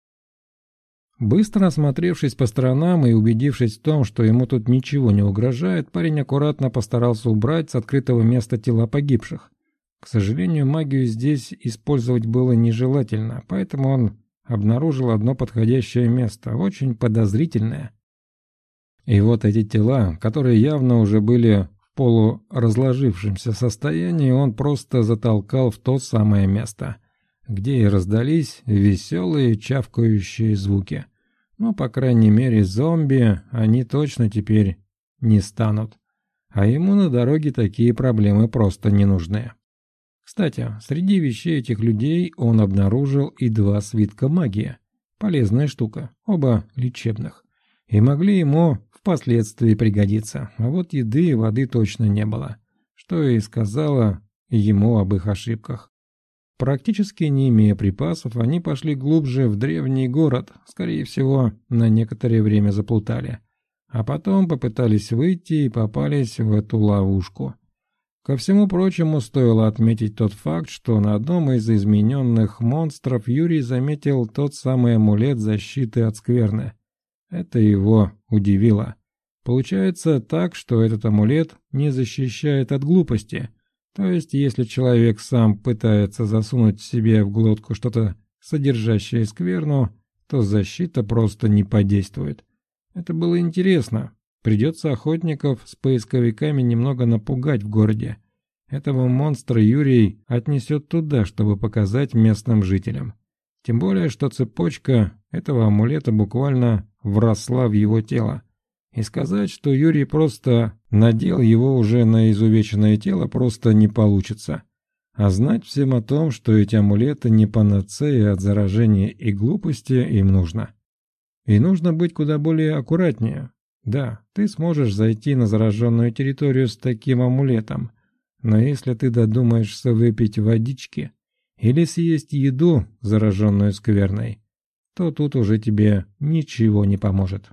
Быстро осмотревшись по сторонам и убедившись в том, что ему тут ничего не угрожает, парень аккуратно постарался убрать с открытого места тела погибших. К сожалению, магию здесь использовать было нежелательно, поэтому он обнаружил одно подходящее место, очень подозрительное. И вот эти тела, которые явно уже были в полуразложившемся состоянии, он просто затолкал в то самое место, где и раздались веселые чавкающие звуки. Ну, по крайней мере, зомби они точно теперь не станут. А ему на дороге такие проблемы просто не нужны. Кстати, среди вещей этих людей он обнаружил и 2 свитка магии. Полезная штука, оба лечебных. И могли ему впоследствии пригодиться. А вот еды и воды точно не было, что и сказала ему об их ошибках. Практически не имея припасов, они пошли глубже в древний город, скорее всего, на некоторое время заплутали. А потом попытались выйти и попались в эту ловушку. Ко всему прочему, стоило отметить тот факт, что на одном из измененных монстров Юрий заметил тот самый амулет защиты от скверны. Это его удивило. Получается так, что этот амулет не защищает от глупости. То есть, если человек сам пытается засунуть себе в глотку что-то, содержащее скверну, то защита просто не подействует. Это было интересно. Придется охотников с поисковиками немного напугать в городе. Этого монстра Юрий отнесет туда, чтобы показать местным жителям. Тем более, что цепочка этого амулета буквально вросла в его тело. И сказать, что Юрий просто надел его уже на изувеченное тело, просто не получится. А знать всем о том, что эти амулеты не панацея от заражения и глупости, им нужно. И нужно быть куда более аккуратнее. Да, ты сможешь зайти на зараженную территорию с таким амулетом, но если ты додумаешься выпить водички или съесть еду, зараженную скверной, то тут уже тебе ничего не поможет.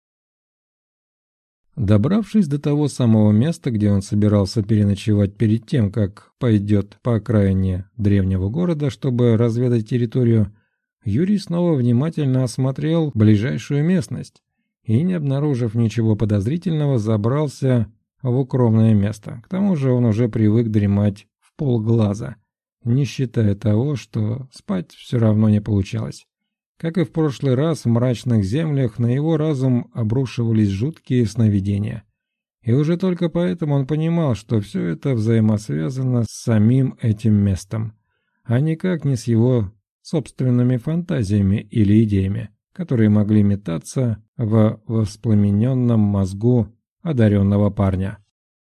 Добравшись до того самого места, где он собирался переночевать перед тем, как пойдет по окраине древнего города, чтобы разведать территорию, Юрий снова внимательно осмотрел ближайшую местность и, не обнаружив ничего подозрительного, забрался в укромное место. К тому же он уже привык дремать в полглаза, не считая того, что спать все равно не получалось. Как и в прошлый раз в мрачных землях, на его разум обрушивались жуткие сновидения. И уже только поэтому он понимал, что все это взаимосвязано с самим этим местом, а никак не с его собственными фантазиями или идеями, которые могли метаться в воспламененном мозгу одаренного парня.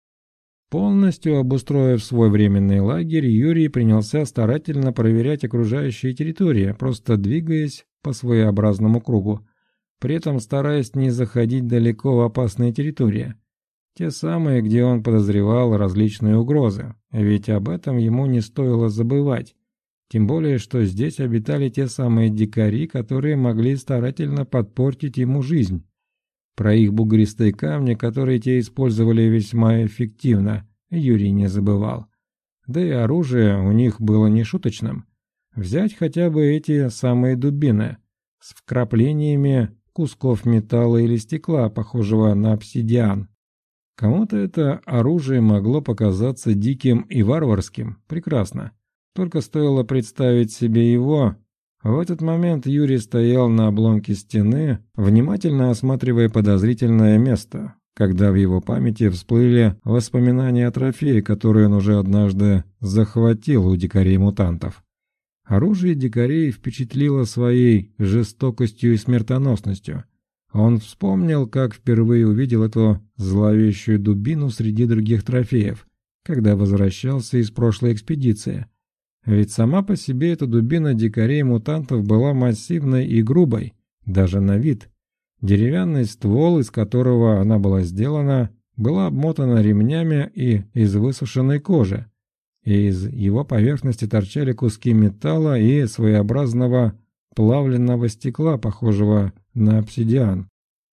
Полностью обустроив свой временный лагерь, Юрий принялся старательно проверять окружающие территории, просто двигаясь по своеобразному кругу, при этом стараясь не заходить далеко в опасные территории. Те самые, где он подозревал различные угрозы, ведь об этом ему не стоило забывать. Тем более, что здесь обитали те самые дикари, которые могли старательно подпортить ему жизнь. Про их бугристые камни, которые те использовали весьма эффективно, Юрий не забывал. Да и оружие у них было нешуточным. Взять хотя бы эти самые дубины с вкраплениями кусков металла или стекла, похожего на обсидиан. Кому-то это оружие могло показаться диким и варварским. Прекрасно. Только стоило представить себе его. В этот момент Юрий стоял на обломке стены, внимательно осматривая подозрительное место, когда в его памяти всплыли воспоминания о трофее, который он уже однажды захватил у дикарей-мутантов. Оружие дикарей впечатлило своей жестокостью и смертоносностью. Он вспомнил, как впервые увидел эту зловещую дубину среди других трофеев, когда возвращался из прошлой экспедиции. Ведь сама по себе эта дубина дикарей-мутантов была массивной и грубой, даже на вид. Деревянный ствол, из которого она была сделана, была обмотана ремнями и из высушенной кожи, и из его поверхности торчали куски металла и своеобразного плавленного стекла, похожего на обсидиан.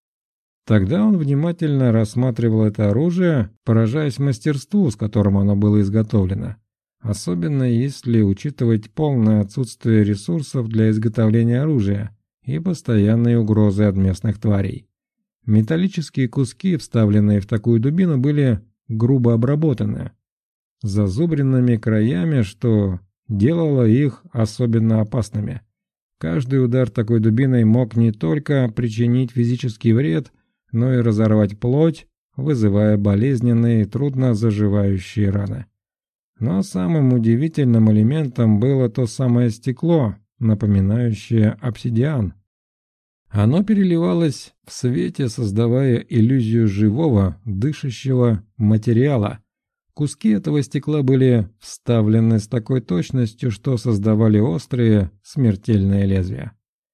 Тогда он внимательно рассматривал это оружие, поражаясь мастерству, с которым оно было изготовлено, особенно если учитывать полное отсутствие ресурсов для изготовления оружия и постоянные угрозы от местных тварей. Металлические куски, вставленные в такую дубину, были грубо обработаны, с зазубренными краями, что делало их особенно опасными. Каждый удар такой дубиной мог не только причинить физический вред, но и разорвать плоть, вызывая болезненные, трудно заживающие раны. Но самым удивительным элементом было то самое стекло, напоминающее обсидиан. Оно переливалось в свете, создавая иллюзию живого, дышащего материала. Куски этого стекла были вставлены с такой точностью, что создавали острые, смертельные лезвия.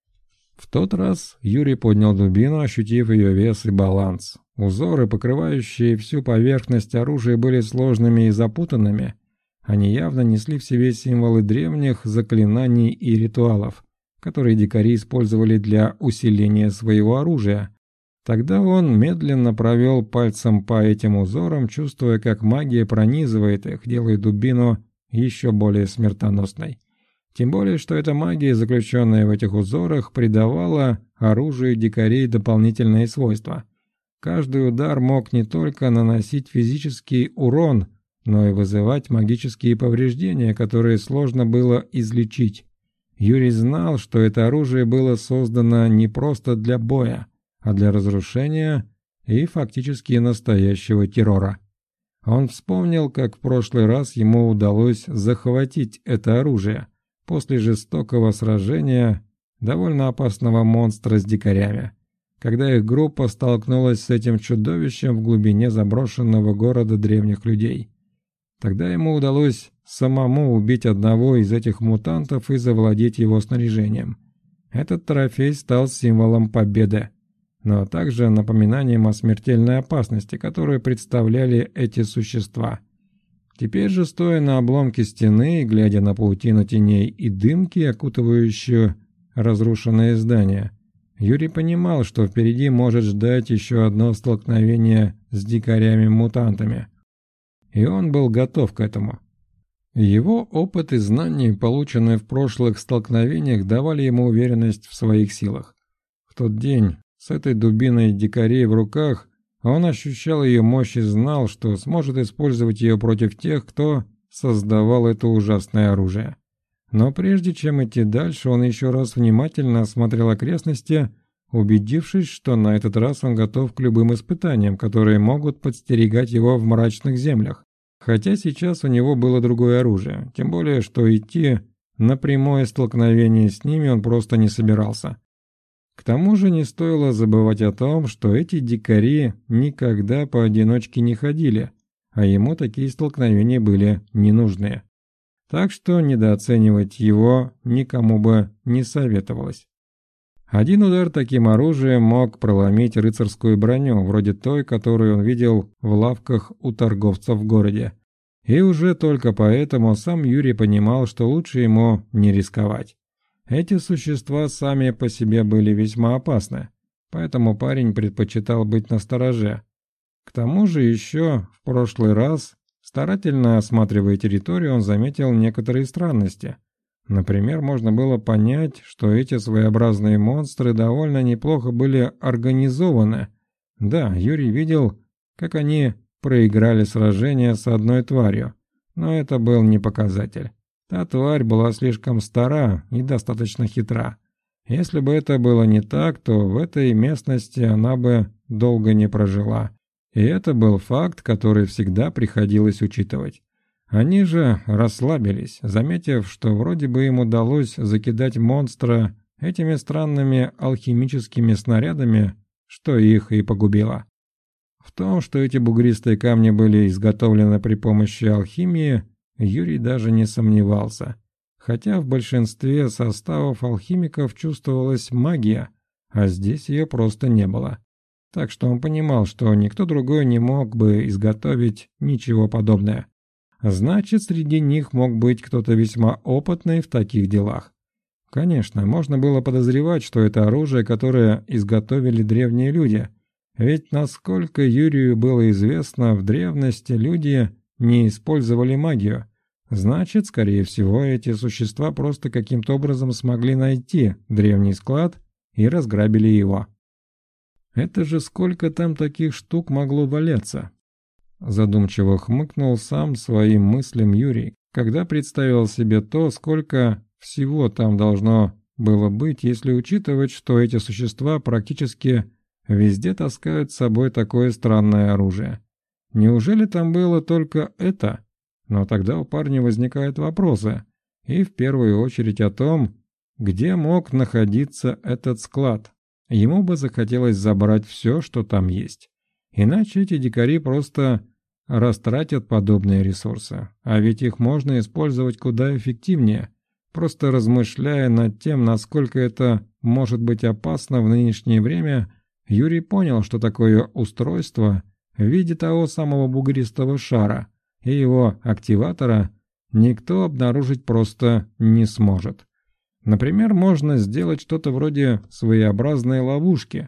В тот раз Юрий поднял дубину, ощутив ее вес и баланс. Узоры, покрывающие всю поверхность оружия, были сложными и запутанными. Они явно несли в себе символы древних заклинаний и ритуалов, которые дикари использовали для усиления своего оружия. Тогда он медленно провел пальцем по этим узорам, чувствуя, как магия пронизывает их, делая дубину еще более смертоносной. Тем более, что эта магия, заключенная в этих узорах, придавала оружию дикарей дополнительные свойства. Каждый удар мог не только наносить физический урон, но и вызывать магические повреждения, которые сложно было излечить. Юрий знал, что это оружие было создано не просто для боя, а для разрушения и фактически настоящего террора. Он вспомнил, как в прошлый раз ему удалось захватить это оружие после жестокого сражения довольно опасного монстра с дикарями, когда их группа столкнулась с этим чудовищем в глубине заброшенного города древних людей. Тогда ему удалось самому убить одного из этих мутантов и завладеть его снаряжением. Этот трофей стал символом победы, но также напоминанием о смертельной опасности, которую представляли эти существа. Теперь же, стоя на обломке стены и глядя на паутину теней и дымки, окутывающую разрушенное здание, Юрий понимал, что впереди может ждать еще одно столкновение с дикарями-мутантами. И он был готов к этому. Его опыт и знания, полученные в прошлых столкновениях, давали ему уверенность в своих силах. В тот день, с этой дубиной дикарей в руках, он ощущал ее мощь и знал, что сможет использовать ее против тех, кто создавал это ужасное оружие. Но прежде чем идти дальше, он еще раз внимательно осмотрел окрестности, убедившись, что на этот раз он готов к любым испытаниям, которые могут подстерегать его в мрачных землях. Хотя сейчас у него было другое оружие, тем более, что идти на прямое столкновение с ними он просто не собирался. К тому же не стоило забывать о том, что эти дикари никогда поодиночке не ходили, а ему такие столкновения были не нужны. Так что недооценивать его никому бы не советовалось. Один удар таким оружием мог проломить рыцарскую броню, вроде той, которую он видел в лавках у торговцев в городе. И уже только поэтому сам Юрий понимал, что лучше ему не рисковать. Эти существа сами по себе были весьма опасны, поэтому парень предпочитал быть настороже. К тому же еще в прошлый раз, старательно осматривая территорию, он заметил некоторые странности. Например, можно было понять, что эти своеобразные монстры довольно неплохо были организованы. Да, Юрий видел, как они проиграли сражение с одной тварью, но это был не показатель. Та тварь была слишком стара и достаточно хитра. Если бы это было не так, то в этой местности она бы долго не прожила. И это был факт, который всегда приходилось учитывать. Они же расслабились, заметив, что вроде бы им удалось закидать монстра этими странными алхимическими снарядами, что их и погубило. В том, что эти бугристые камни были изготовлены при помощи алхимии, Юрий даже не сомневался. хотя в большинстве составов алхимиков чувствовалась магия, а здесь ее просто не было. Так что он понимал, что никто другой не мог бы изготовить ничего подобное. Значит, среди них мог быть кто-то весьма опытный в таких делах. Конечно, можно было подозревать, что это оружие, которое изготовили древние люди. Ведь, насколько Юрию было известно, в древности люди не использовали магию. Значит, скорее всего, эти существа просто каким-то образом смогли найти древний склад и разграбили его. Это же сколько там таких штук могло валяться? Задумчиво хмыкнул сам своим мыслям Юрий, когда представил себе то, сколько всего там должно было быть, если учитывать, что эти существа практически везде таскают с собой такое странное оружие. Неужели там было только это? Но тогда у парня возникают вопросы, и в первую очередь о том, где мог находиться этот склад. Ему бы захотелось забрать все, что там есть. Иначе эти дикари просто растратят подобные ресурсы. А ведь их можно использовать куда эффективнее. Просто размышляя над тем, насколько это может быть опасно в нынешнее время, Юрий понял, что такое устройство в виде того самого бугристого шара и его активатора никто обнаружить просто не сможет. Например, можно сделать что-то вроде своеобразной ловушки.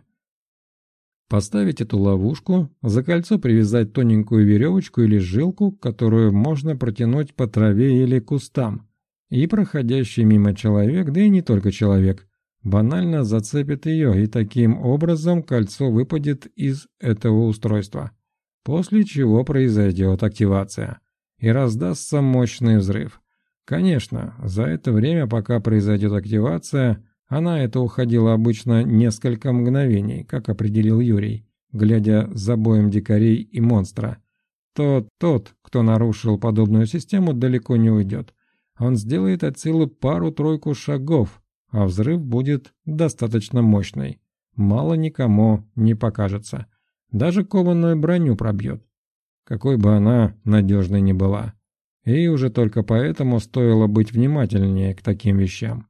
Поставить эту ловушку, за кольцо привязать тоненькую веревочку или жилку, которую можно протянуть по траве или кустам, и проходящий мимо человек, да и не только человек, банально зацепит ее, и таким образом кольцо выпадет из этого устройства, после чего произойдет активация, и раздастся мощный взрыв. Конечно, за это время, пока произойдет активация, а на это уходило обычно несколько мгновений, как определил Юрий, глядя за боем дикарей и монстра, то тот, кто нарушил подобную систему, далеко не уйдет. Он сделает от силы пару-тройку шагов, а взрыв будет достаточно мощный. Мало никому не покажется. Даже кованую броню пробьет, какой бы она надежной ни была. И уже только поэтому стоило быть внимательнее к таким вещам.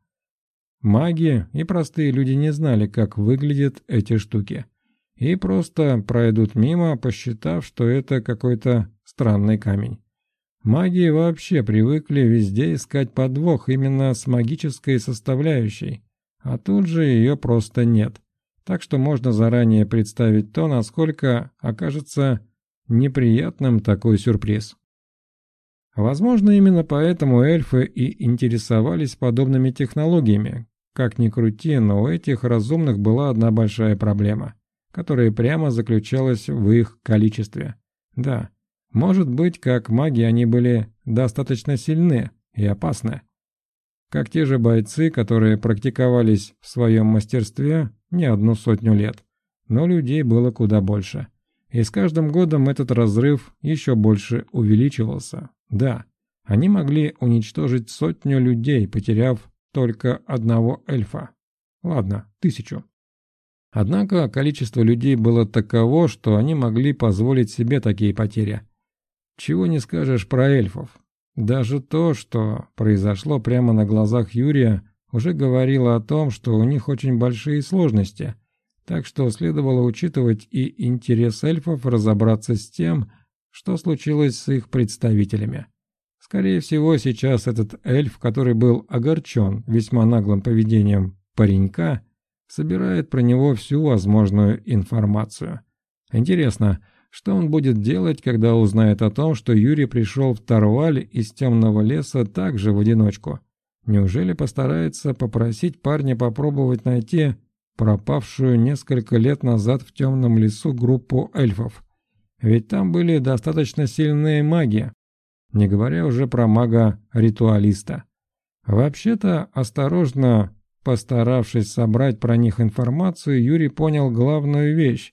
Маги и простые люди не знали, как выглядят эти штуки, и просто пройдут мимо, посчитав, что это какой-то странный камень. Маги вообще привыкли везде искать подвох именно с магической составляющей, а тут же ее просто нет. Так что можно заранее представить то, насколько окажется неприятным такой сюрприз. Возможно, именно поэтому эльфы и интересовались подобными технологиями. Как ни крути, но у этих разумных была одна большая проблема, которая прямо заключалась в их количестве. Да, может быть, как маги они были достаточно сильны и опасны. Как те же бойцы, которые практиковались в своем мастерстве не одну сотню лет. Но людей было куда больше. И с каждым годом этот разрыв еще больше увеличивался. Да, они могли уничтожить 100 людей, потеряв только одного эльфа. Ладно, 1000. Однако количество людей было таково, что они могли позволить себе такие потери. Чего не скажешь про эльфов. Даже то, что произошло прямо на глазах Юрия, уже говорило о том, что у них очень большие сложности. Так что следовало учитывать и интерес эльфов разобраться с тем, что случилось с их представителями. Скорее всего, сейчас этот эльф, который был огорчен весьма наглым поведением паренька, собирает про него всю возможную информацию. Интересно, что он будет делать, когда узнает о том, что Юрий пришел в Тарваль из темного леса также в одиночку? Неужели постарается попросить парня попробовать найти пропавшую несколько лет назад в темном лесу группу эльфов? Ведь там были достаточно сильные маги, не говоря уже про мага-ритуалиста. Вообще-то, осторожно постаравшись собрать про них информацию, Юрий понял главную вещь.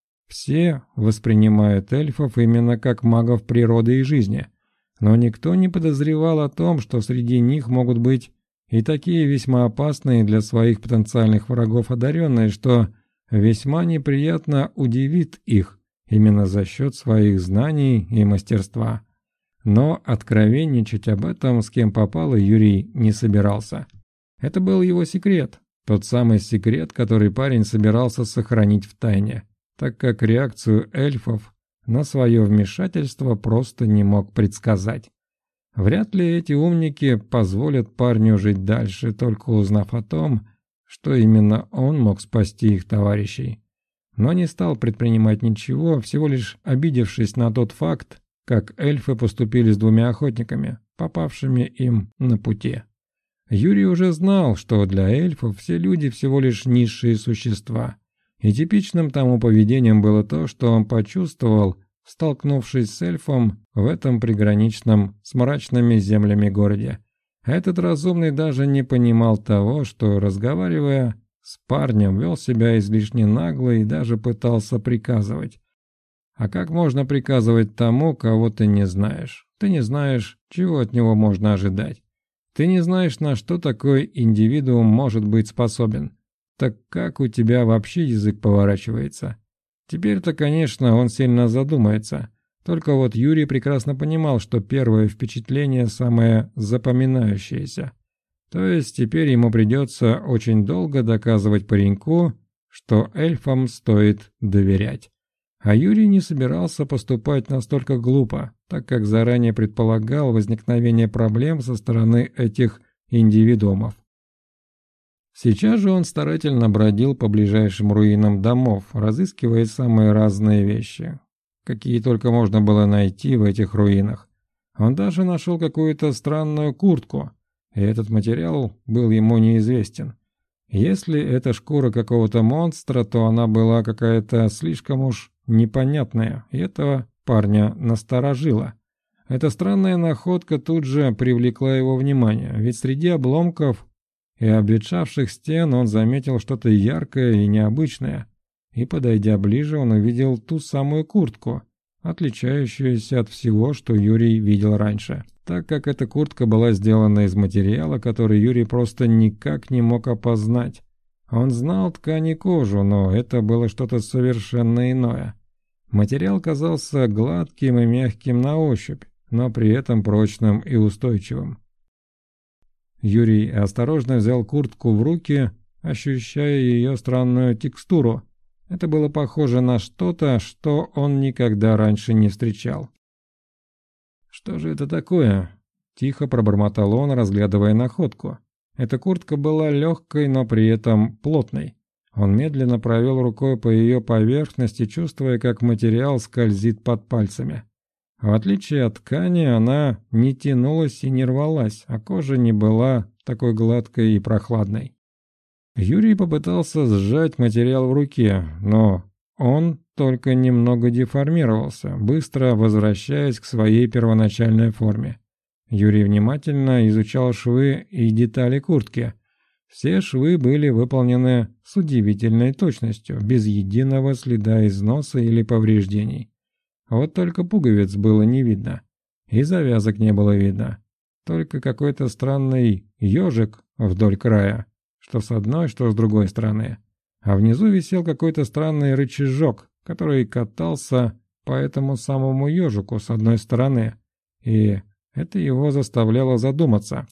Все воспринимают эльфов именно как магов природы и жизни, но никто не подозревал о том, что среди них могут быть и такие весьма опасные для своих потенциальных врагов одаренные, что весьма неприятно удивит их именно за счет своих знаний и мастерства. Но откровенничать об этом с кем попало Юрий не собирался. Это был его секрет, тот самый секрет, который парень собирался сохранить в тайне, так как реакцию эльфов на свое вмешательство просто не мог предсказать. Вряд ли эти умники позволят парню жить дальше, только узнав о том, что именно он мог спасти их товарищей. Но не стал предпринимать ничего, всего лишь обидевшись на тот факт, как эльфы поступили с двумя охотниками, попавшими им на пути. Юрий уже знал, что для эльфов все люди всего лишь низшие существа, и типичным тому поведением было то, что он почувствовал, столкнувшись с эльфом в этом приграничном с мрачными землями городе. Этот разумный даже не понимал того, что, разговаривая с парнем, вел себя излишне нагло и даже пытался приказывать. А как можно приказывать тому, кого ты не знаешь? Ты не знаешь, чего от него можно ожидать. Ты не знаешь, на что такой индивидуум может быть способен. Так как у тебя вообще язык поворачивается? Теперь-то, конечно, он сильно задумается. Только вот Юрий прекрасно понимал, что первое впечатление самое запоминающееся. То есть теперь ему придется очень долго доказывать пареньку, что эльфам стоит доверять. А Юрий не собирался поступать настолько глупо, так как заранее предполагал возникновение проблем со стороны этих индивидуумов. Сейчас же он старательно бродил по ближайшим руинам домов, разыскивая самые разные вещи, какие только можно было найти в этих руинах. Он даже нашел какую-то странную куртку, и этот материал был ему неизвестен. Если это шкура какого-то монстра, то она была какая-то слишком уж непонятная, и этого парня насторожило. Эта странная находка тут же привлекла его внимание, ведь среди обломков и обветшавших стен он заметил что-то яркое и необычное, и, подойдя ближе, он увидел ту самую куртку, отличающуюся от всего, что Юрий видел раньше, так как эта куртка была сделана из материала, который Юрий просто никак не мог опознать. Он знал ткань и кожу, но это было что-то совершенно иное. Материал казался гладким и мягким на ощупь, но при этом прочным и устойчивым. Юрий осторожно взял куртку в руки, ощущая ее странную текстуру. Это было похоже на что-то, что он никогда раньше не встречал. «Что же это такое?» – тихо пробормотал он, разглядывая находку. Эта куртка была легкой, но при этом плотной. Он медленно провел рукой по ее поверхности, чувствуя, как материал скользит под пальцами. В отличие от ткани, она не тянулась и не рвалась, а кожа не была такой гладкой и прохладной. Юрий попытался сжать материал в руке, но он только немного деформировался, быстро возвращаясь к своей первоначальной форме. Юрий внимательно изучал швы и детали куртки. Все швы были выполнены с удивительной точностью, без единого следа износа или повреждений. Вот только пуговиц было не видно, и завязок не было видно. Только какой-то странный ежик вдоль края, что с одной, что с другой стороны. А внизу висел какой-то странный рычажок, который катался по этому самому ежику с одной стороны, и это его заставляло задуматься.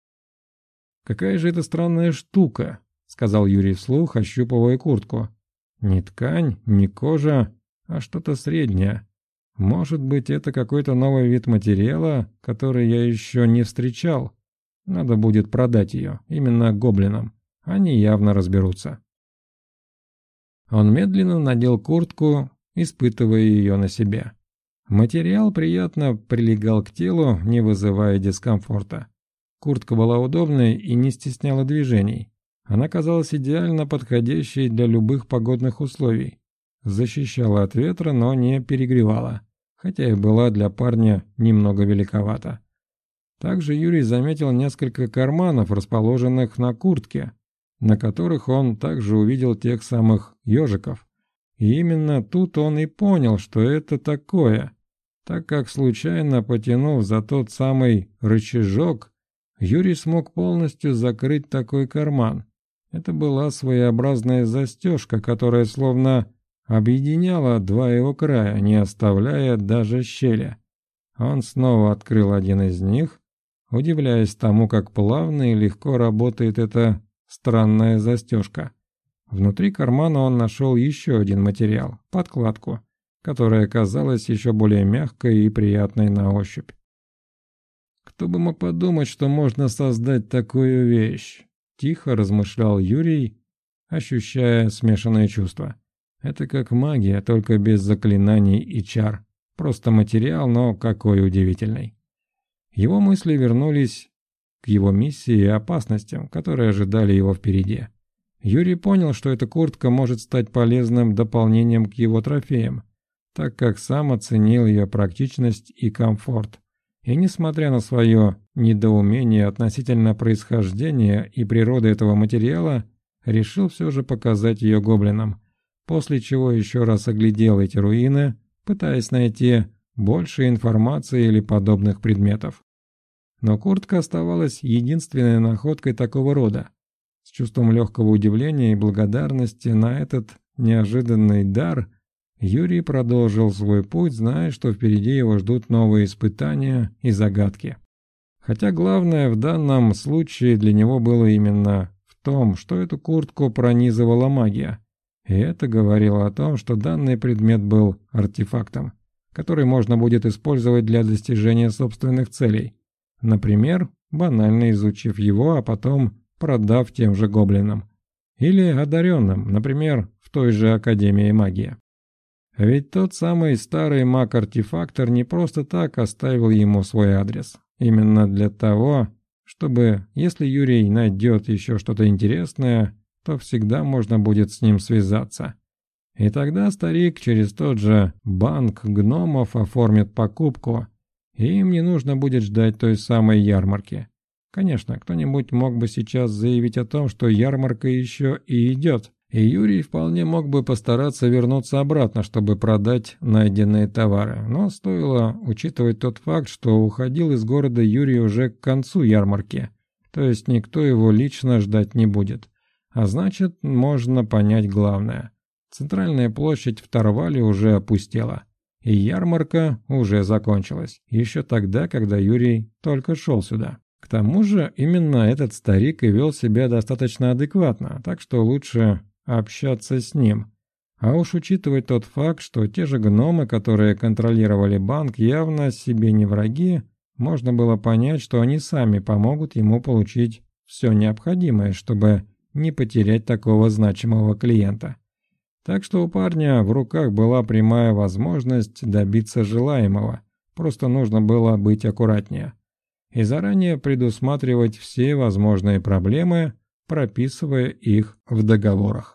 «Какая же это странная штука», — сказал Юрий вслух, ощупывая куртку. «Не ткань, не кожа, а что-то среднее. Может быть, это какой-то новый вид материала, который я еще не встречал. Надо будет продать ее, именно гоблинам. Они явно разберутся». Он медленно надел куртку, испытывая ее на себе. Материал приятно прилегал к телу, не вызывая дискомфорта. Куртка была удобной и не стесняла движений. Она казалась идеально подходящей для любых погодных условий. Защищала от ветра, но не перегревала, хотя и была для парня немного великовата. Также Юрий заметил несколько карманов, расположенных на куртке, на которых он также увидел тех самых ежиков. И именно тут он и понял, что это такое, так как, случайно потянув за тот самый рычажок, Юрий смог полностью закрыть такой карман. Это была своеобразная застежка, которая словно объединяла два его края, не оставляя даже щели. Он снова открыл один из них, удивляясь тому, как плавно и легко работает эта странная застежка. Внутри кармана он нашел еще один материал – подкладку, которая казалась еще более мягкой и приятной на ощупь. «Кто бы мог подумать, что можно создать такую вещь?» – тихо размышлял Юрий, ощущая смешанные чувства. «Это как магия, только без заклинаний и чар. Просто материал, но какой удивительный». Его мысли вернулись к его миссии и опасностям, которые ожидали его впереди. Юрий понял, что эта куртка может стать полезным дополнением к его трофеям, так как сам оценил ее практичность и комфорт. И несмотря на свое недоумение относительно происхождения и природы этого материала, решил все же показать ее гоблинам, после чего еще раз оглядел эти руины, пытаясь найти больше информации или подобных предметов. Но куртка оставалась единственной находкой такого рода. С чувством легкого удивления и благодарности на этот неожиданный дар Юрий продолжил свой путь, зная, что впереди его ждут новые испытания и загадки. Хотя главное в данном случае для него было именно в том, что эту куртку пронизывала магия. И это говорило о том, что данный предмет был артефактом, который можно будет использовать для достижения собственных целей. Например, банально изучив его, а потом продав тем же гоблинам. Или одаренным, например, в той же Академии магии. Ведь тот самый старый маг-артефактор не просто так оставил ему свой адрес. Именно для того, чтобы, если Юрий найдет еще что-то интересное, то всегда можно будет с ним связаться. И тогда старик через тот же банк гномов оформит покупку, и им не нужно будет ждать той самой ярмарки. Конечно, кто-нибудь мог бы сейчас заявить о том, что ярмарка еще и идет, и Юрий вполне мог бы постараться вернуться обратно, чтобы продать найденные товары. Но стоило учитывать тот факт, что уходил из города Юрий уже к концу ярмарки, то есть никто его лично ждать не будет. А значит, можно понять главное. Центральная площадь в Тарвале уже опустела, и ярмарка уже закончилась, еще тогда, когда Юрий только шел сюда. К тому же именно этот старик и вел себя достаточно адекватно, так что лучше общаться с ним. А уж учитывать тот факт, что те же гномы, которые контролировали банк, явно себе не враги, можно было понять, что они сами помогут ему получить все необходимое, чтобы не потерять такого значимого клиента. Так что у парня в руках была прямая возможность добиться желаемого, просто нужно было быть аккуратнее и заранее предусматривать все возможные проблемы, прописывая их в договорах.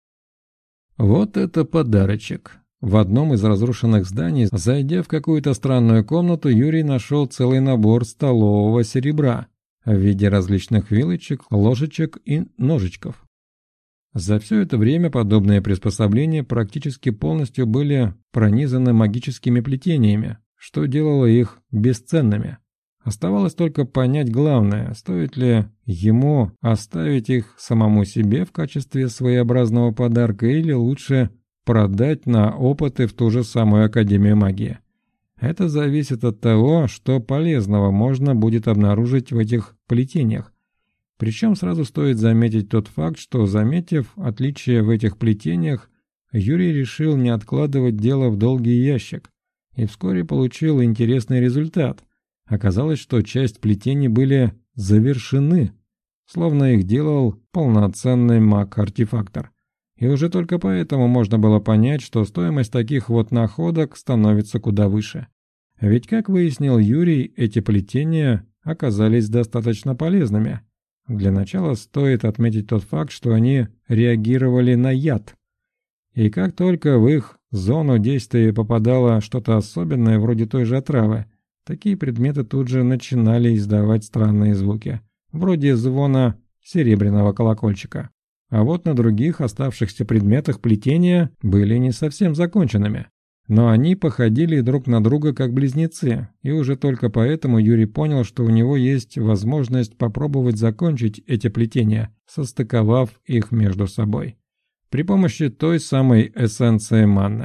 Вот это подарочек. В одном из разрушенных зданий, зайдя в какую-то странную комнату, Юрий нашел целый набор столового серебра в виде различных вилочек, ложечек и ножичков. За все это время подобные приспособления практически полностью были пронизаны магическими плетениями, что делало их бесценными. Оставалось только понять главное, стоит ли ему оставить их самому себе в качестве своеобразного подарка или лучше продать на опыты в ту же самую Академию магии. Это зависит от того, что полезного можно будет обнаружить в этих плетениях. Причем сразу стоит заметить тот факт, что, заметив отличия в этих плетениях, Юрий решил не откладывать дело в долгий ящик и вскоре получил интересный результат. Оказалось, что часть плетений были завершены, словно их делал полноценный маг-артефактор. И уже только поэтому можно было понять, что стоимость таких вот находок становится куда выше. Ведь, как выяснил Юрий, эти плетения оказались достаточно полезными. Для начала стоит отметить тот факт, что они реагировали на яд. И как только в их зону действия попадало что-то особенное, вроде той же отравы, такие предметы тут же начинали издавать странные звуки, вроде звона серебряного колокольчика. А вот на других оставшихся предметах плетения были не совсем законченными. Но они походили друг на друга как близнецы, и уже только поэтому Юрий понял, что у него есть возможность попробовать закончить эти плетения, состыковав их между собой. При помощи той самой эссенции манны.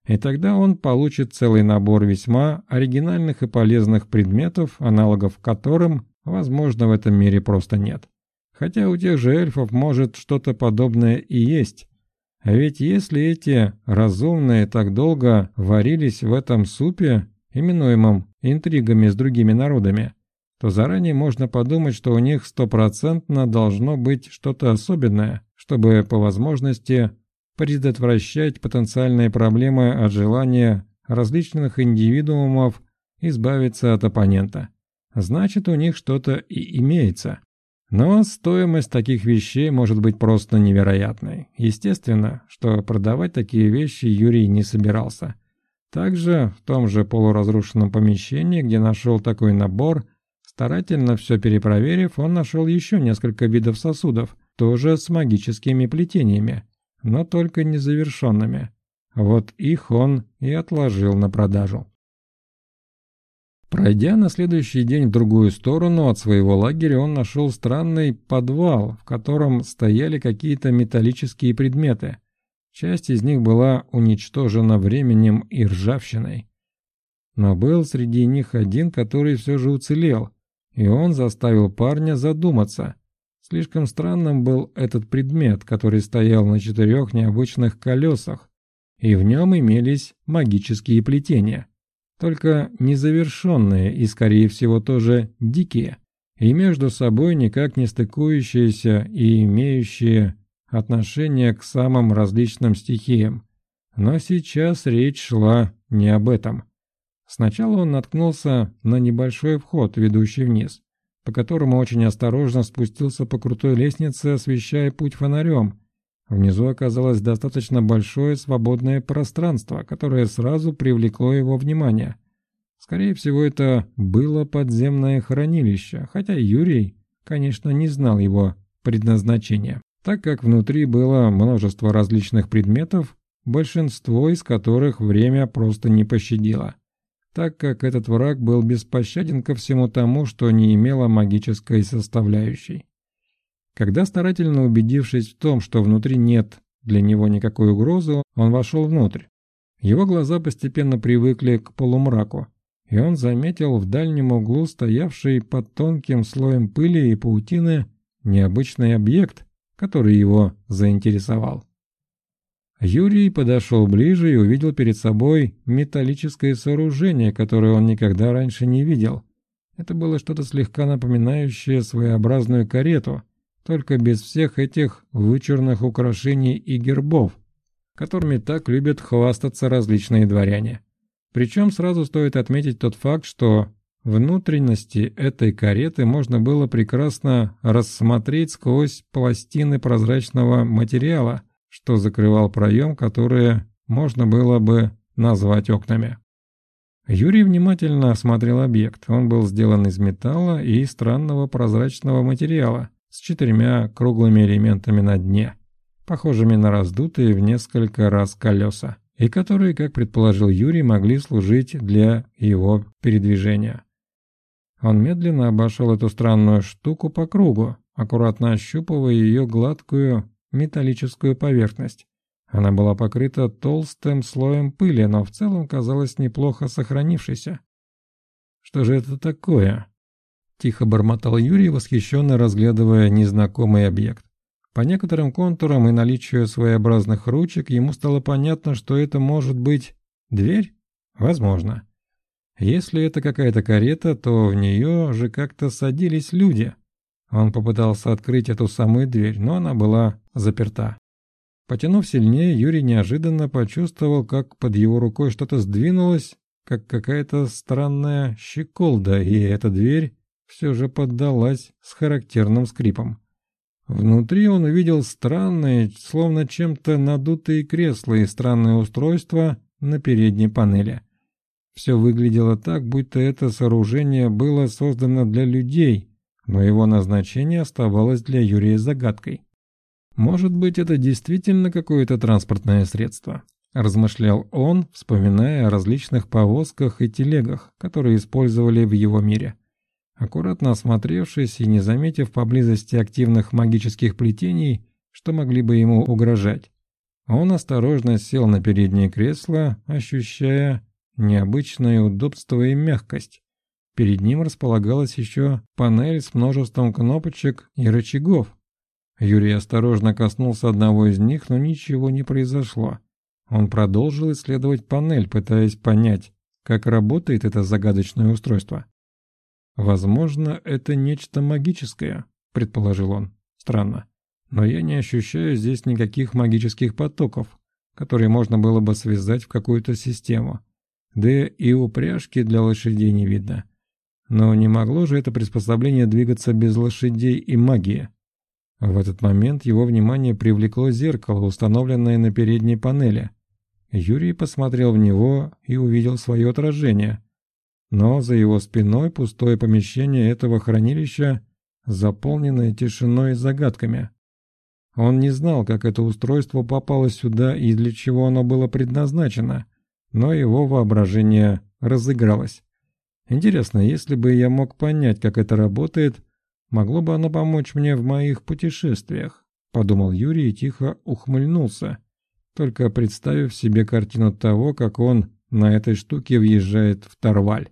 И тогда он получит целый набор весьма оригинальных и полезных предметов, аналогов которым, возможно, в этом мире просто нет. Хотя у тех же эльфов может что-то подобное и есть. А ведь если эти разумные так долго варились в этом супе, именуемом интригами с другими народами, то заранее можно подумать, что у них стопроцентно должно быть что-то особенное, чтобы по возможности предотвращать потенциальные проблемы от желания различных индивидуумов избавиться от оппонента. Значит, у них что-то и имеется. Но стоимость таких вещей может быть просто невероятной. Естественно, что продавать такие вещи Юрий не собирался. Также в том же полуразрушенном помещении, где нашел такой набор, старательно все перепроверив, он нашел еще несколько видов сосудов, тоже с магическими плетениями, но только незавершенными. Вот их он и отложил на продажу. Пройдя на следующий день в другую сторону от своего лагеря, он нашел странный подвал, в котором стояли какие-то металлические предметы. Часть из них была уничтожена временем и ржавчиной. Но был среди них один, который все же уцелел, и он заставил парня задуматься. Слишком странным был этот предмет, который стоял на 4 необычных колесах, и в нем имелись магические плетения. Только незавершенные и, скорее всего, тоже дикие, и между собой никак не стыкующиеся и имеющие отношение к самым различным стихиям. Но сейчас речь шла не об этом. Сначала он наткнулся на небольшой вход, ведущий вниз, по которому очень осторожно спустился по крутой лестнице, освещая путь фонарем. Внизу оказалось достаточно большое свободное пространство, которое сразу привлекло его внимание. Скорее всего, это было подземное хранилище, хотя Юрий, конечно, не знал его предназначения, так как внутри было множество различных предметов, большинство из которых время просто не пощадило, так как этот враг был беспощаден ко всему тому, что не имело магической составляющей. Когда, старательно убедившись в том, что внутри нет для него никакой угрозы, он вошел внутрь. Его глаза постепенно привыкли к полумраку, и он заметил в дальнем углу стоявший под тонким слоем пыли и паутины необычный объект, который его заинтересовал. Юрий подошел ближе и увидел перед собой металлическое сооружение, которое он никогда раньше не видел. Это было что-то слегка напоминающее своеобразную карету, только без всех этих вычурных украшений и гербов, которыми так любят хвастаться различные дворяне. Причем сразу стоит отметить тот факт, что внутренности этой кареты можно было прекрасно рассмотреть сквозь пластины прозрачного материала, что закрывал проем, который можно было бы назвать окнами. Юрий внимательно осмотрел объект. Он был сделан из металла и странного прозрачного материала с 4 круглыми элементами на дне, похожими на раздутые в несколько раз колеса, и которые, как предположил Юрий, могли служить для его передвижения. Он медленно обошел эту странную штуку по кругу, аккуратно ощупывая ее гладкую металлическую поверхность. Она была покрыта толстым слоем пыли, но в целом казалась неплохо сохранившейся. «Что же это такое?» — тихо бормотал Юрий, восхищенно разглядывая незнакомый объект. По некоторым контурам и наличию своеобразных ручек ему стало понятно, что это может быть дверь? Возможно. Если это какая-то карета, то в нее же как-то садились люди. Он попытался открыть эту самую дверь, но она была заперта. Потянув сильнее, Юрий неожиданно почувствовал, как под его рукой что-то сдвинулось, как какая-то странная щеколда, и эта дверь все же поддалась с характерным скрипом. Внутри он увидел странные, словно чем-то надутые кресла и странное устройство на передней панели. Все выглядело так, будто это сооружение было создано для людей, но его назначение оставалось для Юрия загадкой. «Может быть, это действительно какое-то транспортное средство?» – размышлял он, вспоминая о различных повозках и телегах, которые использовали в его мире. Аккуратно осмотревшись и не заметив поблизости активных магических плетений, что могли бы ему угрожать, Он осторожно сел на переднее кресло, ощущая необычное удобство и мягкость. Перед ним располагалась еще панель с множеством кнопочек и рычагов. Юрий осторожно коснулся одного из них, но ничего не произошло. Он продолжил исследовать панель, пытаясь понять, как работает это загадочное устройство. «Возможно, это нечто магическое», — предположил он. «Странно. Но я не ощущаю здесь никаких магических потоков, которые можно было бы связать в какую-то систему. Да и упряжки для лошадей не видно. Но не могло же это приспособление двигаться без лошадей и магии?» В этот момент его внимание привлекло зеркало, установленное на передней панели. Юрий посмотрел в него и увидел свое отражение. Но за его спиной пустое помещение этого хранилища, заполненное тишиной и загадками. Он не знал, как это устройство попало сюда и для чего оно было предназначено, но его воображение разыгралось. Интересно, если бы я мог понять, как это работает, могло бы оно помочь мне в моих путешествиях, подумал Юрий и тихо ухмыльнулся, только представив себе картину того, как он на этой штуке въезжает в Торваль.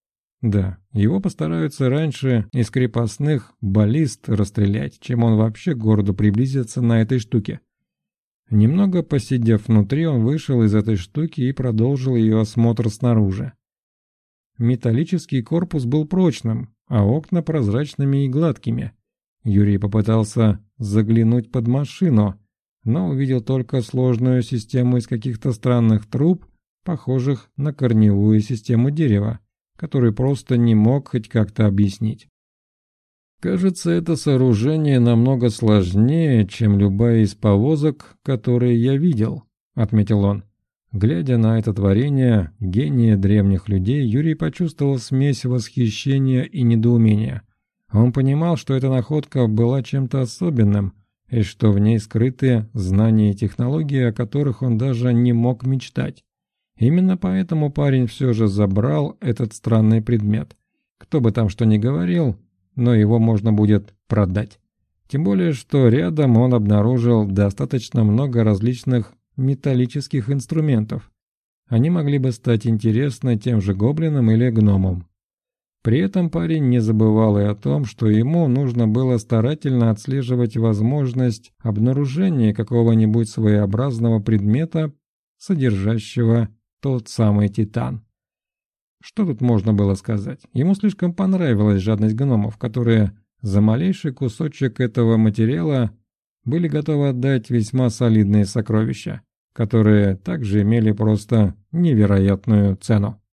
Да, его постараются раньше из крепостных баллист расстрелять, чем он вообще к городу приблизится на этой штуке. Немного посидев внутри, он вышел из этой штуки и продолжил ее осмотр снаружи. Металлический корпус был прочным, а окна прозрачными и гладкими. Юрий попытался заглянуть под машину, но увидел только сложную систему из каких-то странных труб, похожих на корневую систему дерева, который просто не мог хоть как-то объяснить. «Кажется, это сооружение намного сложнее, чем любая из повозок, которые я видел», — отметил он. Глядя на это творение гения древних людей, Юрий почувствовал смесь восхищения и недоумения. Он понимал, что эта находка была чем-то особенным, и что в ней скрыты знания и технологии, о которых он даже не мог мечтать. Именно поэтому парень все же забрал этот странный предмет. Кто бы там что ни говорил, но его можно будет продать. Тем более, что рядом он обнаружил достаточно много различных металлических инструментов. Они могли бы стать интересны тем же гоблинам или гномам. При этом парень не забывал и о том, что ему нужно было старательно отслеживать возможность обнаружения какого-нибудь своеобразного предмета, содержащего тот самый титан. Что тут можно было сказать? Ему слишком понравилась жадность гномов, которые за малейший кусочек этого материала были готовы отдать весьма солидные сокровища, которые также имели просто невероятную цену.